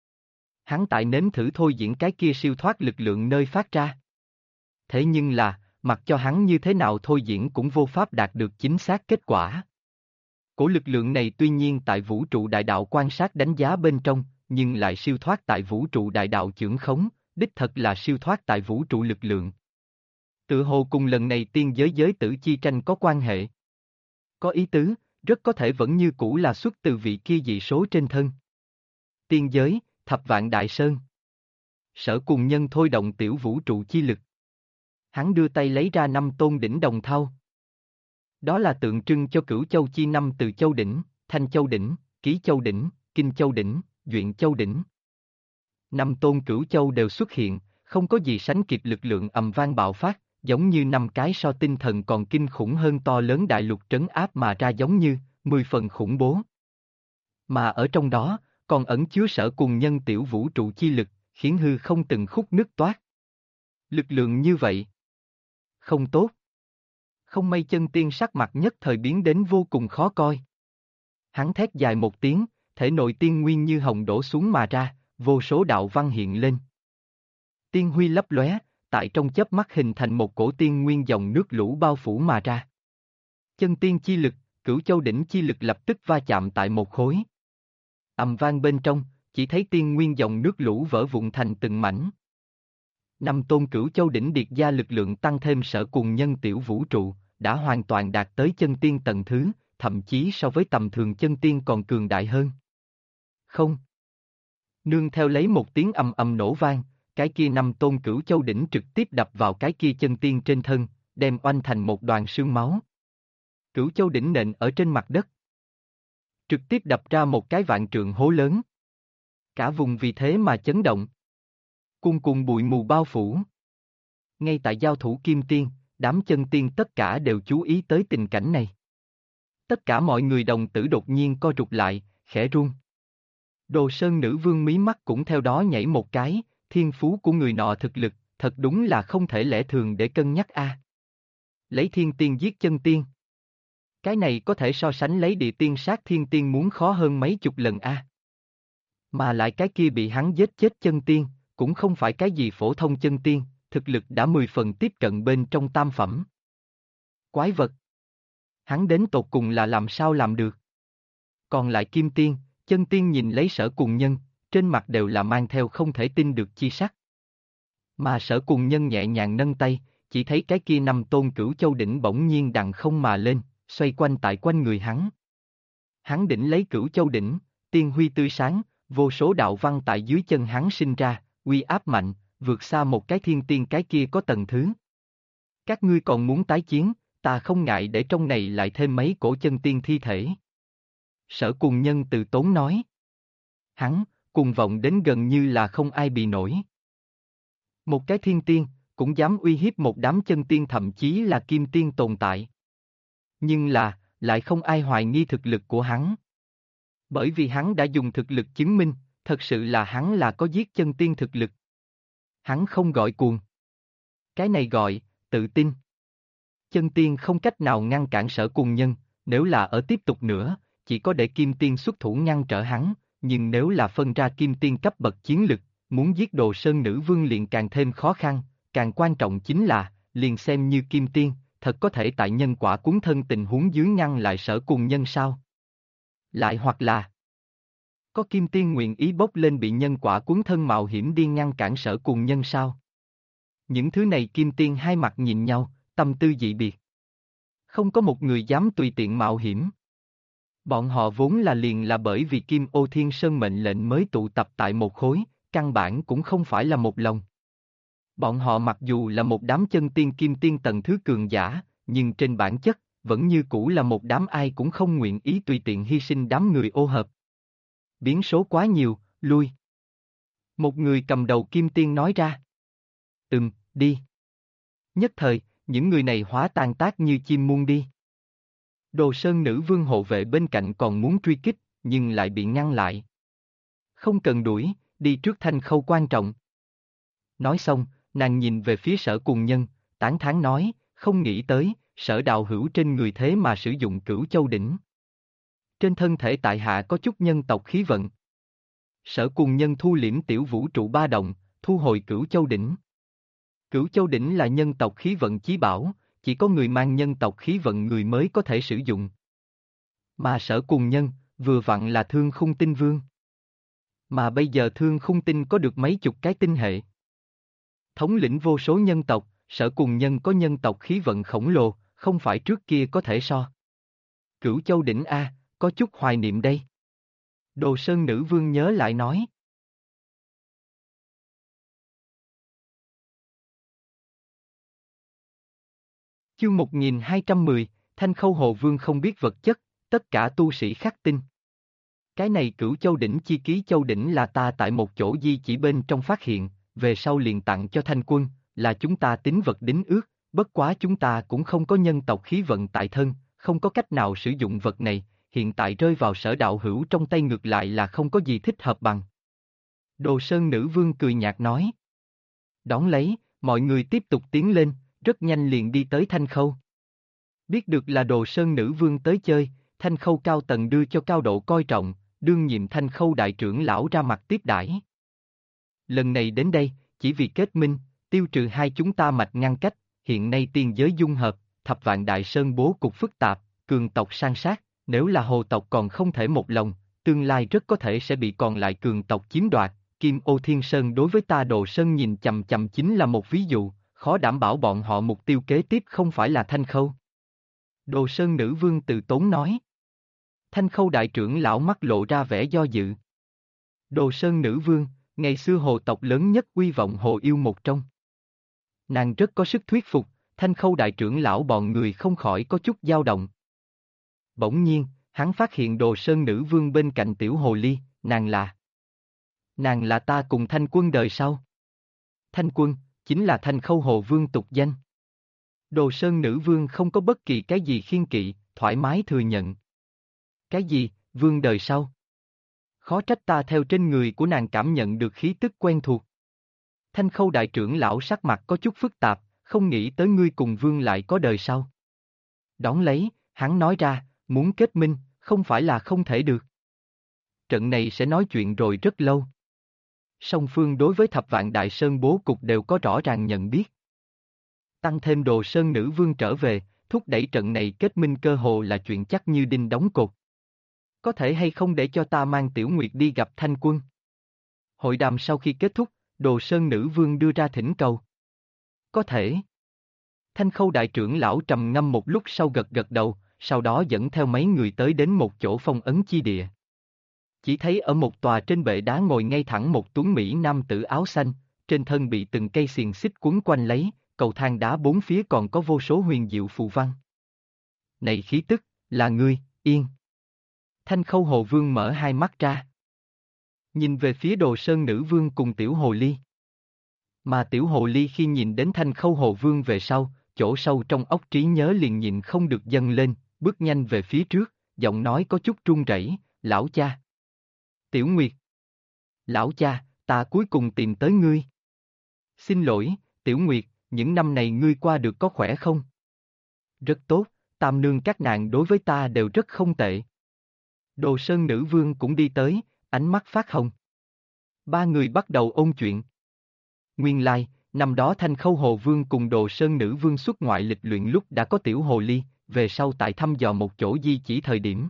Hắn tại nếm thử thôi diễn cái kia siêu thoát lực lượng nơi phát ra. Thế nhưng là, mặc cho hắn như thế nào thôi diễn cũng vô pháp đạt được chính xác kết quả. Cổ lực lượng này tuy nhiên tại vũ trụ đại đạo quan sát đánh giá bên trong, nhưng lại siêu thoát tại vũ trụ đại đạo chưởng khống, đích thật là siêu thoát tại vũ trụ lực lượng. Tự hồ cùng lần này tiên giới giới tử chi tranh có quan hệ. Có ý tứ, rất có thể vẫn như cũ là xuất từ vị kia dị số trên thân. Tiên giới, Thập Vạn Đại Sơn. Sở Cùng Nhân thôi động tiểu vũ trụ chi lực. Hắn đưa tay lấy ra 5 tôn đỉnh đồng thau. Đó là tượng trưng cho Cửu Châu chi năm từ Châu đỉnh, Thanh Châu đỉnh, Ký Châu đỉnh, Kinh Châu đỉnh, Duyện Châu đỉnh. 5 tôn Cửu Châu đều xuất hiện, không có gì sánh kịp lực lượng ầm vang bạo phát, giống như 5 cái so tinh thần còn kinh khủng hơn to lớn đại lục trấn áp mà ra, giống như 10 phần khủng bố. Mà ở trong đó, còn ẩn chứa Sở Cùng Nhân tiểu vũ trụ chi lực, khiến hư không từng khúc nứt toát. Lực lượng như vậy. Không tốt. Không may chân tiên sắc mặt nhất thời biến đến vô cùng khó coi. Hắn thét dài một tiếng, thể nội tiên nguyên như hồng đổ xuống mà ra, vô số đạo văn hiện lên. Tiên huy lấp lóe, tại trong chớp mắt hình thành một cổ tiên nguyên dòng nước lũ bao phủ mà ra. Chân tiên chi lực, Cửu Châu đỉnh chi lực lập tức va chạm tại một khối. Ầm vang bên trong, chỉ thấy tiên nguyên dòng nước lũ vỡ vụn thành từng mảnh. 5 tôn Cửu Châu đỉnh điệt gia lực lượng tăng thêm Sở Cùng Nhân tiểu vũ trụ, đã hoàn toàn đạt tới chân tiên tầng thứ, thậm chí so với tầm thường chân tiên còn cường đại hơn. Không. Nương theo lấy một tiếng ầm ầm nổ vang, cái kia 5 tôn Cửu Châu đỉnh trực tiếp đập vào cái kia chân tiên trên thân, đem oanh thành một đoàn sương máu. Cửu Châu đỉnh nện ở trên mặt đất. Trực tiếp đập ra một cái vạn trượng hố lớn. Cả vùng vì thế mà chấn động. Cuồn cuộn bụi mù bao phủ. Ngay tại giao thủ kim tiên, đám chân tiên tất cả đều chú ý tới tình cảnh này. Tất cả mọi người đồng tử đột nhiên co rụt lại, khẽ run. Đồ Sơn Nữ Vương mí mắt cũng theo đó nhảy một cái, thiên phú của người nọ thực lực, thật đúng là không thể lẽ thường để cân nhắc a. Lấy thiên tiên giết chân tiên. Cái này có thể so sánh lấy địa tiên sát thiên tiên muốn khó hơn mấy chục lần a. Mà lại cái kia bị hắn giết chết chân tiên, cũng không phải cái gì phổ thông chân tiên, thực lực đã 10 phần tiếp cận bên trong tam phẩm. Quái vật. Hắn đến tột cùng là làm sao làm được? Còn lại kim tiên, chân tiên nhìn lấy Sở Cùng Nhân, trên mặt đều là mang theo không thể tin được chi sắc. Mà Sở Cùng Nhân nhẹ nhàng nâng tay, chỉ thấy cái kia 5 tôn Cửu Châu đỉnh bỗng nhiên đằng không mà lên, xoay quanh tại quanh người hắn. Hắn đỉnh lấy Cửu Châu đỉnh, tiên huy tươi sáng, vô số đạo văn tại dưới chân hắn sinh ra, uy áp mạnh, vượt xa một cái thiên tiên cái kia có tầng thứ. Các ngươi còn muốn tái chiến, ta không ngại để trong này lại thêm mấy cổ chân tiên thi thể. Sở Cùng Nhân từ tốn nói. Hắn, cuồng vọng đến gần như là không ai bị nổi. Một cái thiên tiên, cũng dám uy hiếp một đám chân tiên thậm chí là kim tiên tồn tại. Nhưng là, lại không ai hoài nghi thực lực của hắn. Bởi vì hắn đã dùng thực lực chứng minh, thật sự là hắn là có giết chân tiên thực lực. Hắn không gọi cuồng. Cái này gọi, tự tin. Chân tiên không cách nào ngăn cản Sở Cùng Nhân, nếu là ở tiếp tục nữa, chỉ có để Kim Tiên xuất thủ ngăn trở hắn, nhưng nếu là phân ra Kim Tiên cấp bậc chiến lực, muốn giết Đồ Sơn Nữ Vương liền càng thêm khó khăn, càng quan trọng chính là, liền xem như Kim Tiên, thật có thể tại nhân quả cuốn thân tình huống dưới ngăn lại Sở Cùng Nhân sao? Lại hoặc là, có Kim Tiên nguyện ý bốc lên bị nhân quả cuốn thân mạo hiểm đi ngăn cản Sở Cùng Nhân sao? Những thứ này Kim Tiên hai mặt nhìn nhau, tâm tư dị biệt. Không có một người dám tùy tiện mạo hiểm. Bọn họ vốn là liền là bởi vì Kim Ô Thiên Sơn mệnh lệnh mới tụ tập tại một khối, căn bản cũng không phải là một lòng. Bọn họ mặc dù là một đám chân tiên kim tiên tầng thứ cường giả, nhưng trên bản chất, vẫn như cũ là một đám ai cũng không nguyện ý tùy tiện hy sinh đám người ô hợp. Biến số quá nhiều, lui. Một người cầm đầu kim tiên nói ra. Đi. Nhất thời, những người này hóa tan tác như chim muôn đi. Đồ Sơn Nữ Vương hộ vệ bên cạnh còn muốn truy kích, nhưng lại bị ngăn lại. Không cần đuổi, đi trước thanh khâu quan trọng. Nói xong, nàng nhìn về phía Sở Cùng Nhân, tán thán nói, không nghĩ tới, Sở đạo hữu trên người thế mà sử dụng Cửu Châu Đỉnh. Trên thân thể tại hạ có chút nhân tộc khí vận. Sở Cùng Nhân thu liễm tiểu vũ trụ ba động, thu hồi Cửu Châu Đỉnh. Cửu Châu Đỉnh là nhân tộc khí vận chí bảo, chỉ có người mang nhân tộc khí vận người mới có thể sử dụng. Mà Sở Cùng Nhân, vừa vặn là Thương Khung Tinh Vương. Mà bây giờ Thương Khung Tinh có được mấy chục cái tinh hệ. Thống lĩnh vô số nhân tộc, Sở Cùng Nhân có nhân tộc khí vận khổng lồ, không phải trước kia có thể so. Cửu Châu Đỉnh A, có chút hoài niệm đây. Đồ Sơn Nữ Vương nhớ lại nói. Chương 1210, Thanh Khâu Hồ Vương không biết vật chất, tất cả tu sĩ khắc tinh. Cái này Cửu Châu Đỉnh chi ký Châu Đỉnh là ta tại một chỗ di chỉ bên trong phát hiện, về sau liền tặng cho Thanh Quân, là chúng ta tín vật đính ước, bất quá chúng ta cũng không có nhân tộc khí vận tại thân, không có cách nào sử dụng vật này, hiện tại rơi vào Sở đạo hữu trong tay ngược lại là không có gì thích hợp bằng. Đồ Sơn Nữ Vương cười nhạt nói. Đón lấy, mọi người tiếp tục tiến lên, rất nhanh liền đi tới Thanh Khâu. Biết được là Đồ Sơn Nữ Vương tới chơi, Thanh Khâu cao tầng đưa cho cao độ coi trọng, đương nhiệm Thanh Khâu đại trưởng lão ra mặt tiếp đãi. Lần này đến đây, chỉ vì kết minh, tiêu trừ hai chúng ta mạch ngăn cách, hiện nay tiên giới dung hợp, thập vạn đại sơn bố cục phức tạp, cường tộc san sát, nếu là hồ tộc còn không thể một lòng, tương lai rất có thể sẽ bị còn lại cường tộc chiếm đoạt. Kim Ô Thiên Sơn đối với ta Đồ Sơn nhìn chằm chằm chính là một ví dụ, khó đảm bảo bọn họ mục tiêu kế tiếp không phải là Thanh Khâu. Đồ Sơn Nữ Vương từ tốn nói. Thanh Khâu đại trưởng lão mắt lộ ra vẻ do dự. Đồ Sơn Nữ Vương, ngày xưa hồ tộc lớn nhất uy vọng hồ yêu một trong. Nàng rất có sức thuyết phục, Thanh Khâu đại trưởng lão bọn người không khỏi có chút dao động. Bỗng nhiên, hắn phát hiện Đồ Sơn Nữ Vương bên cạnh tiểu hồ ly, nàng là ta cùng Thanh Quân đời sau. Thanh Quân, chính là Thanh Khâu Hồ Vương tục danh. Đồ Sơn Nữ Vương không có bất kỳ cái gì khiên kỵ, thoải mái thừa nhận. Cái gì, Vương đời sau? Khó trách ta theo trên người của nàng cảm nhận được khí tức quen thuộc. Thanh Khâu đại trưởng lão sắc mặt có chút phức tạp, không nghĩ tới ngươi cùng Vương lại có đời sau. Đón lấy, hắn nói ra, muốn kết minh, không phải là không thể được. Trận này sẽ nói chuyện rồi rất lâu. Song phương đối với thập vạn đại sơn bố cục đều có rõ ràng nhận biết. Tăng thêm Đồ Sơn Nữ Vương trở về, thúc đẩy trận này kết minh cơ hồ là chuyện chắc như đinh đóng cột. Có thể hay không để cho ta mang Tiểu Nguyệt đi gặp Thanh Quân? Hội đàm sau khi kết thúc, Đồ Sơn Nữ Vương đưa ra thỉnh cầu. Có thể. Thanh Khâu đại trưởng lão trầm ngâm một lúc sau gật gật đầu, sau đó dẫn theo mấy người tới đến một chỗ phong ấn chi địa. Chỉ thấy ở một tòa trên bệ đá ngồi ngay thẳng một tuấn mỹ nam tử áo xanh, trên thân bị từng cây xiềng xích quấn quanh lấy, cầu thang đá bốn phía còn có vô số huyền diệu phù văn. Này khí tức, là ngươi, Yên. Thanh Khâu Hồ Vương mở hai mắt ra. Nhìn về phía Đồ Sơn Nữ Vương cùng Tiểu Hồ Ly. Mà Tiểu Hồ Ly khi nhìn đến Thanh Khâu Hồ Vương về sau, chỗ sâu trong óc trí nhớ liền nhịn không được dâng lên, bước nhanh về phía trước, giọng nói có chút run rẩy, lão cha. Tiểu Nguyệt. Lão cha, ta cuối cùng tìm tới ngươi. Xin lỗi, Tiểu Nguyệt, những năm này ngươi qua được có khỏe không? Rất tốt, tam nương các nàng đối với ta đều rất không tệ. Đồ Sơn Nữ Vương cũng đi tới, ánh mắt phát hồng. Ba người bắt đầu ôn chuyện. Nguyên lai, năm đó Thanh Khâu Hồ Vương cùng Đồ Sơn Nữ Vương xuất ngoại lịch luyện lúc đã có tiểu hồ ly, về sau tại thăm dò một chỗ di chỉ thời điểm.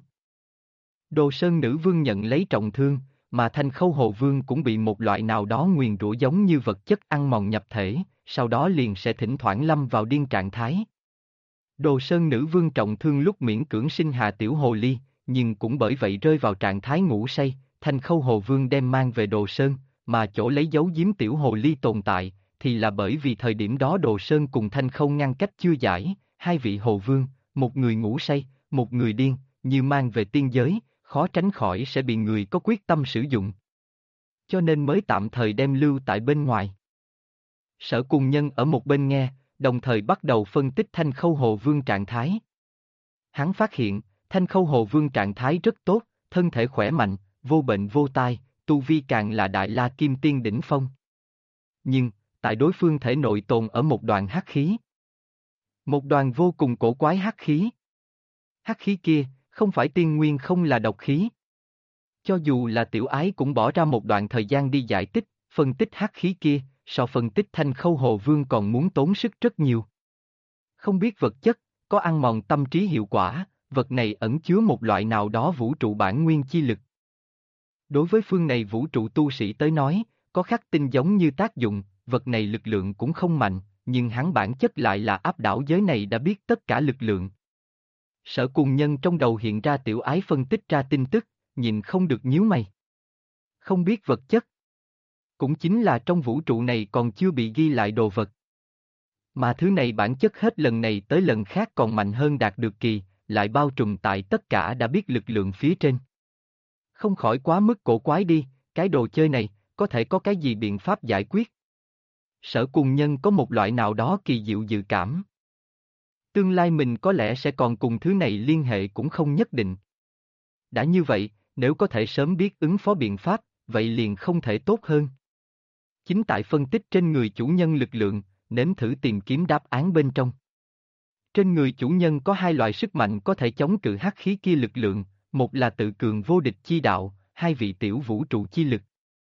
Đồ Sơn Nữ Vương nhận lấy trọng thương, mà Thanh Khâu Hồ Vương cũng bị một loại nào đó nguyền rủa giống như vật chất ăn mòn nhập thể, sau đó liền sẽ thỉnh thoảng lâm vào điên trạng thái. Đồ Sơn Nữ Vương trọng thương lúc miễn cưỡng sinh hạ tiểu hồ ly, nhưng cũng bởi vậy rơi vào trạng thái ngủ say, Thanh Khâu Hồ Vương đem mang về Đồ Sơn, mà chỗ lấy giấu giếm tiểu hồ ly tồn tại, thì là bởi vì thời điểm đó Đồ Sơn cùng Thanh Khâu ngăn cách chưa giải, hai vị hồ vương, một người ngủ say, một người điên, như mang về tiên giới, khó tránh khỏi sẽ bị người có quyết tâm sử dụng. Cho nên mới tạm thời đem lưu tại bên ngoài. Sở Cùng Nhân ở một bên nghe, đồng thời bắt đầu phân tích Thanh Khâu Hồ Vương trạng thái. Hắn phát hiện, Thanh Khâu Hồ Vương trạng thái rất tốt, thân thể khỏe mạnh, vô bệnh vô tai, tu vi càng là Đại La Kim Tiên đỉnh phong. Nhưng, tại đối phương thể nội tồn ở một đoàn hắc khí. Một đoàn vô cùng cổ quái hắc khí. Hắc khí kia, không phải tiên nguyên không là độc khí. Cho dù là tiểu ái cũng bỏ ra một đoạn thời gian đi giải tích, phân tích hắc khí kia, so phân tích Thanh Khâu Hồ Vương còn muốn tốn sức rất nhiều. Không biết vật chất, có ăn mòn tâm trí hiệu quả, vật này ẩn chứa một loại nào đó vũ trụ bản nguyên chi lực. Đối với phương này vũ trụ tu sĩ tới nói, có khắc tinh giống như tác dụng, vật này lực lượng cũng không mạnh, nhưng hắn bản chất lại là áp đảo giới này đã biết tất cả lực lượng. Sở Cùng Nhân trong đầu hiện ra tiểu ái phân tích ra tin tức, nhìn không được nhíu mày. Không biết vật chất. Cũng chính là trong vũ trụ này còn chưa bị ghi lại đồ vật. Mà thứ này bản chất hết lần này tới lần khác còn mạnh hơn đạt được kỳ, lại bao trùm tại tất cả đã biết lực lượng phía trên. Không khỏi quá mức cổ quái đi, cái đồ chơi này, có thể có cái gì biện pháp giải quyết? Sở Cùng Nhân có một loại nào đó kỳ diệu dự cảm. Tương lai mình có lẽ sẽ còn cùng thứ này liên hệ cũng không nhất định. Đã như vậy, nếu có thể sớm biết ứng phó biện pháp, vậy liền không thể tốt hơn. Chính tại phân tích trên người chủ nhân lực lượng, nếm thử tìm kiếm đáp án bên trong. Trên người chủ nhân có hai loại sức mạnh có thể chống cự hắc khí kia lực lượng, một là tự cường vô địch chi đạo, hai vị tiểu vũ trụ chi lực.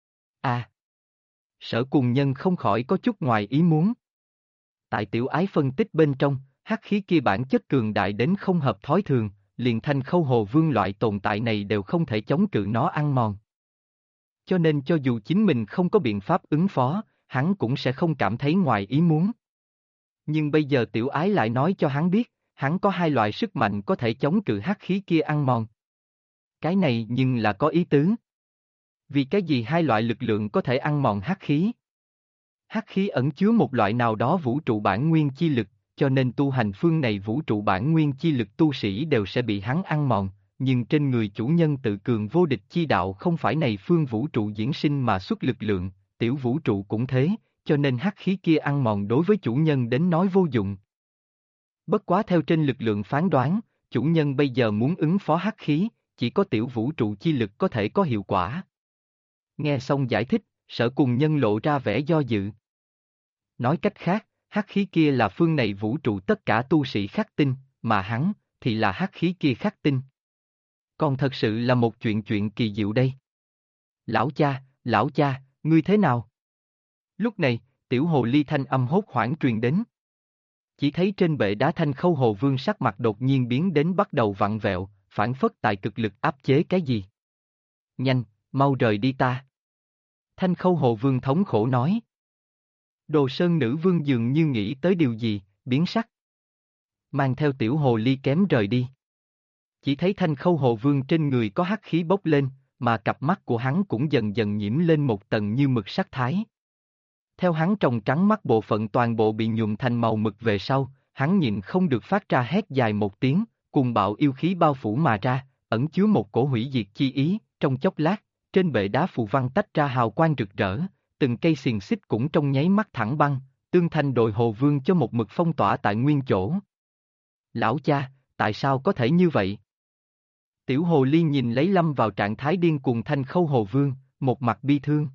Sở Cùng Nhân không khỏi có chút ngoài ý muốn. Tại tiểu ái phân tích bên trong, hắc khí kia bản chất cường đại đến không hợp thói thường, liền Thanh Khâu Hồ Vương loại tồn tại này đều không thể chống cự nó ăn mòn. Cho nên cho dù chính mình không có biện pháp ứng phó, hắn cũng sẽ không cảm thấy ngoài ý muốn. Nhưng bây giờ tiểu ái lại nói cho hắn biết, hắn có hai loại sức mạnh có thể chống cự hắc khí kia ăn mòn. Cái này nhưng là có ý tứ. Vì cái gì hai loại lực lượng có thể ăn mòn hắc khí? Hắc khí ẩn chứa một loại nào đó vũ trụ bản nguyên chi lực, cho nên tu hành phương này vũ trụ bản nguyên chi lực tu sĩ đều sẽ bị hắn ăn mòn, nhưng trên người chủ nhân tự cường vô địch chi đạo không phải này phương vũ trụ diễn sinh mà xuất lực lượng, tiểu vũ trụ cũng thế, cho nên hắc khí kia ăn mòn đối với chủ nhân đến nói vô dụng. Bất quá theo trên lực lượng phán đoán, chủ nhân bây giờ muốn ứng phó hắc khí, chỉ có tiểu vũ trụ chi lực có thể có hiệu quả. Nghe xong giải thích, Sở Cùng Nhân lộ ra vẻ do dự. Nói cách khác, hắc khí kia là phương này vũ trụ tất cả tu sĩ khắc tinh, mà hắn, thì là hắc khí kia khắc tinh. Còn thật sự là một chuyện kỳ diệu đây. Lão cha, ngươi thế nào? Lúc này, tiểu hồ ly thanh âm hốt hoảng truyền đến. Chỉ thấy trên bệ đá Thanh Khâu Hồ Vương sắc mặt đột nhiên biến đến bắt đầu vặn vẹo, phản phất tại cực lực áp chế cái gì. Nhanh, mau rời đi ta. Thanh Khâu Hồ Vương thống khổ nói. Đồ Sơn Nữ Vương dường như nghĩ tới điều gì, biến sắc. Mang theo tiểu hồ ly kém rời đi. Chỉ thấy Thanh Khâu Hồ Vương trên người có hắc khí bốc lên, mà cặp mắt của hắn cũng dần dần nhiễm lên một tầng như mực sắc thái. Theo hắn tròng trắng mắt bộ phận toàn bộ bị nhuộm thành màu mực về sau, hắn nhịn không được phát ra hét dài một tiếng, cùng bạo yêu khí bao phủ mà ra, ẩn chứa một cổ hủy diệt chi ý, trong chốc lát, trên bệ đá phù văn tách ra hào quang rực rỡ, từng cây xiềng xích cũng trong nháy mắt thẳng băng, tương thanh đội Hồ Vương cho một mực phong tỏa tại nguyên chỗ. Lão cha, tại sao có thể như vậy? Tiểu hồ ly nhìn lấy lâm vào trạng thái điên cuồng Thanh Khâu Hồ Vương, một mặt bi thương.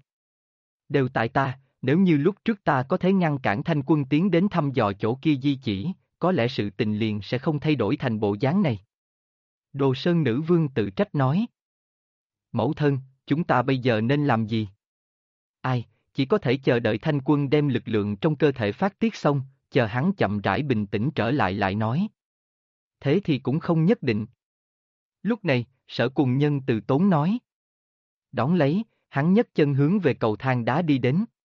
Đều tại ta, nếu như lúc trước ta có thể ngăn cản Thanh quân tiến đến thăm dò chỗ kia di chỉ, có lẽ sự tình liền sẽ không thay đổi thành bộ dáng này. Đồ Sơn Nữ Vương tự trách nói. Mẫu thân, chúng ta bây giờ nên làm gì? Ai, chỉ có thể chờ đợi Thanh Quân đem lực lượng trong cơ thể phát tiết xong, chờ hắn chậm rãi bình tĩnh trở lại lại nói. Thế thì cũng không nhất định. Lúc này, Sở Cùng Nhân từ tốn nói. Đón lấy, hắn nhấc chân hướng về cầu thang đá đi đến.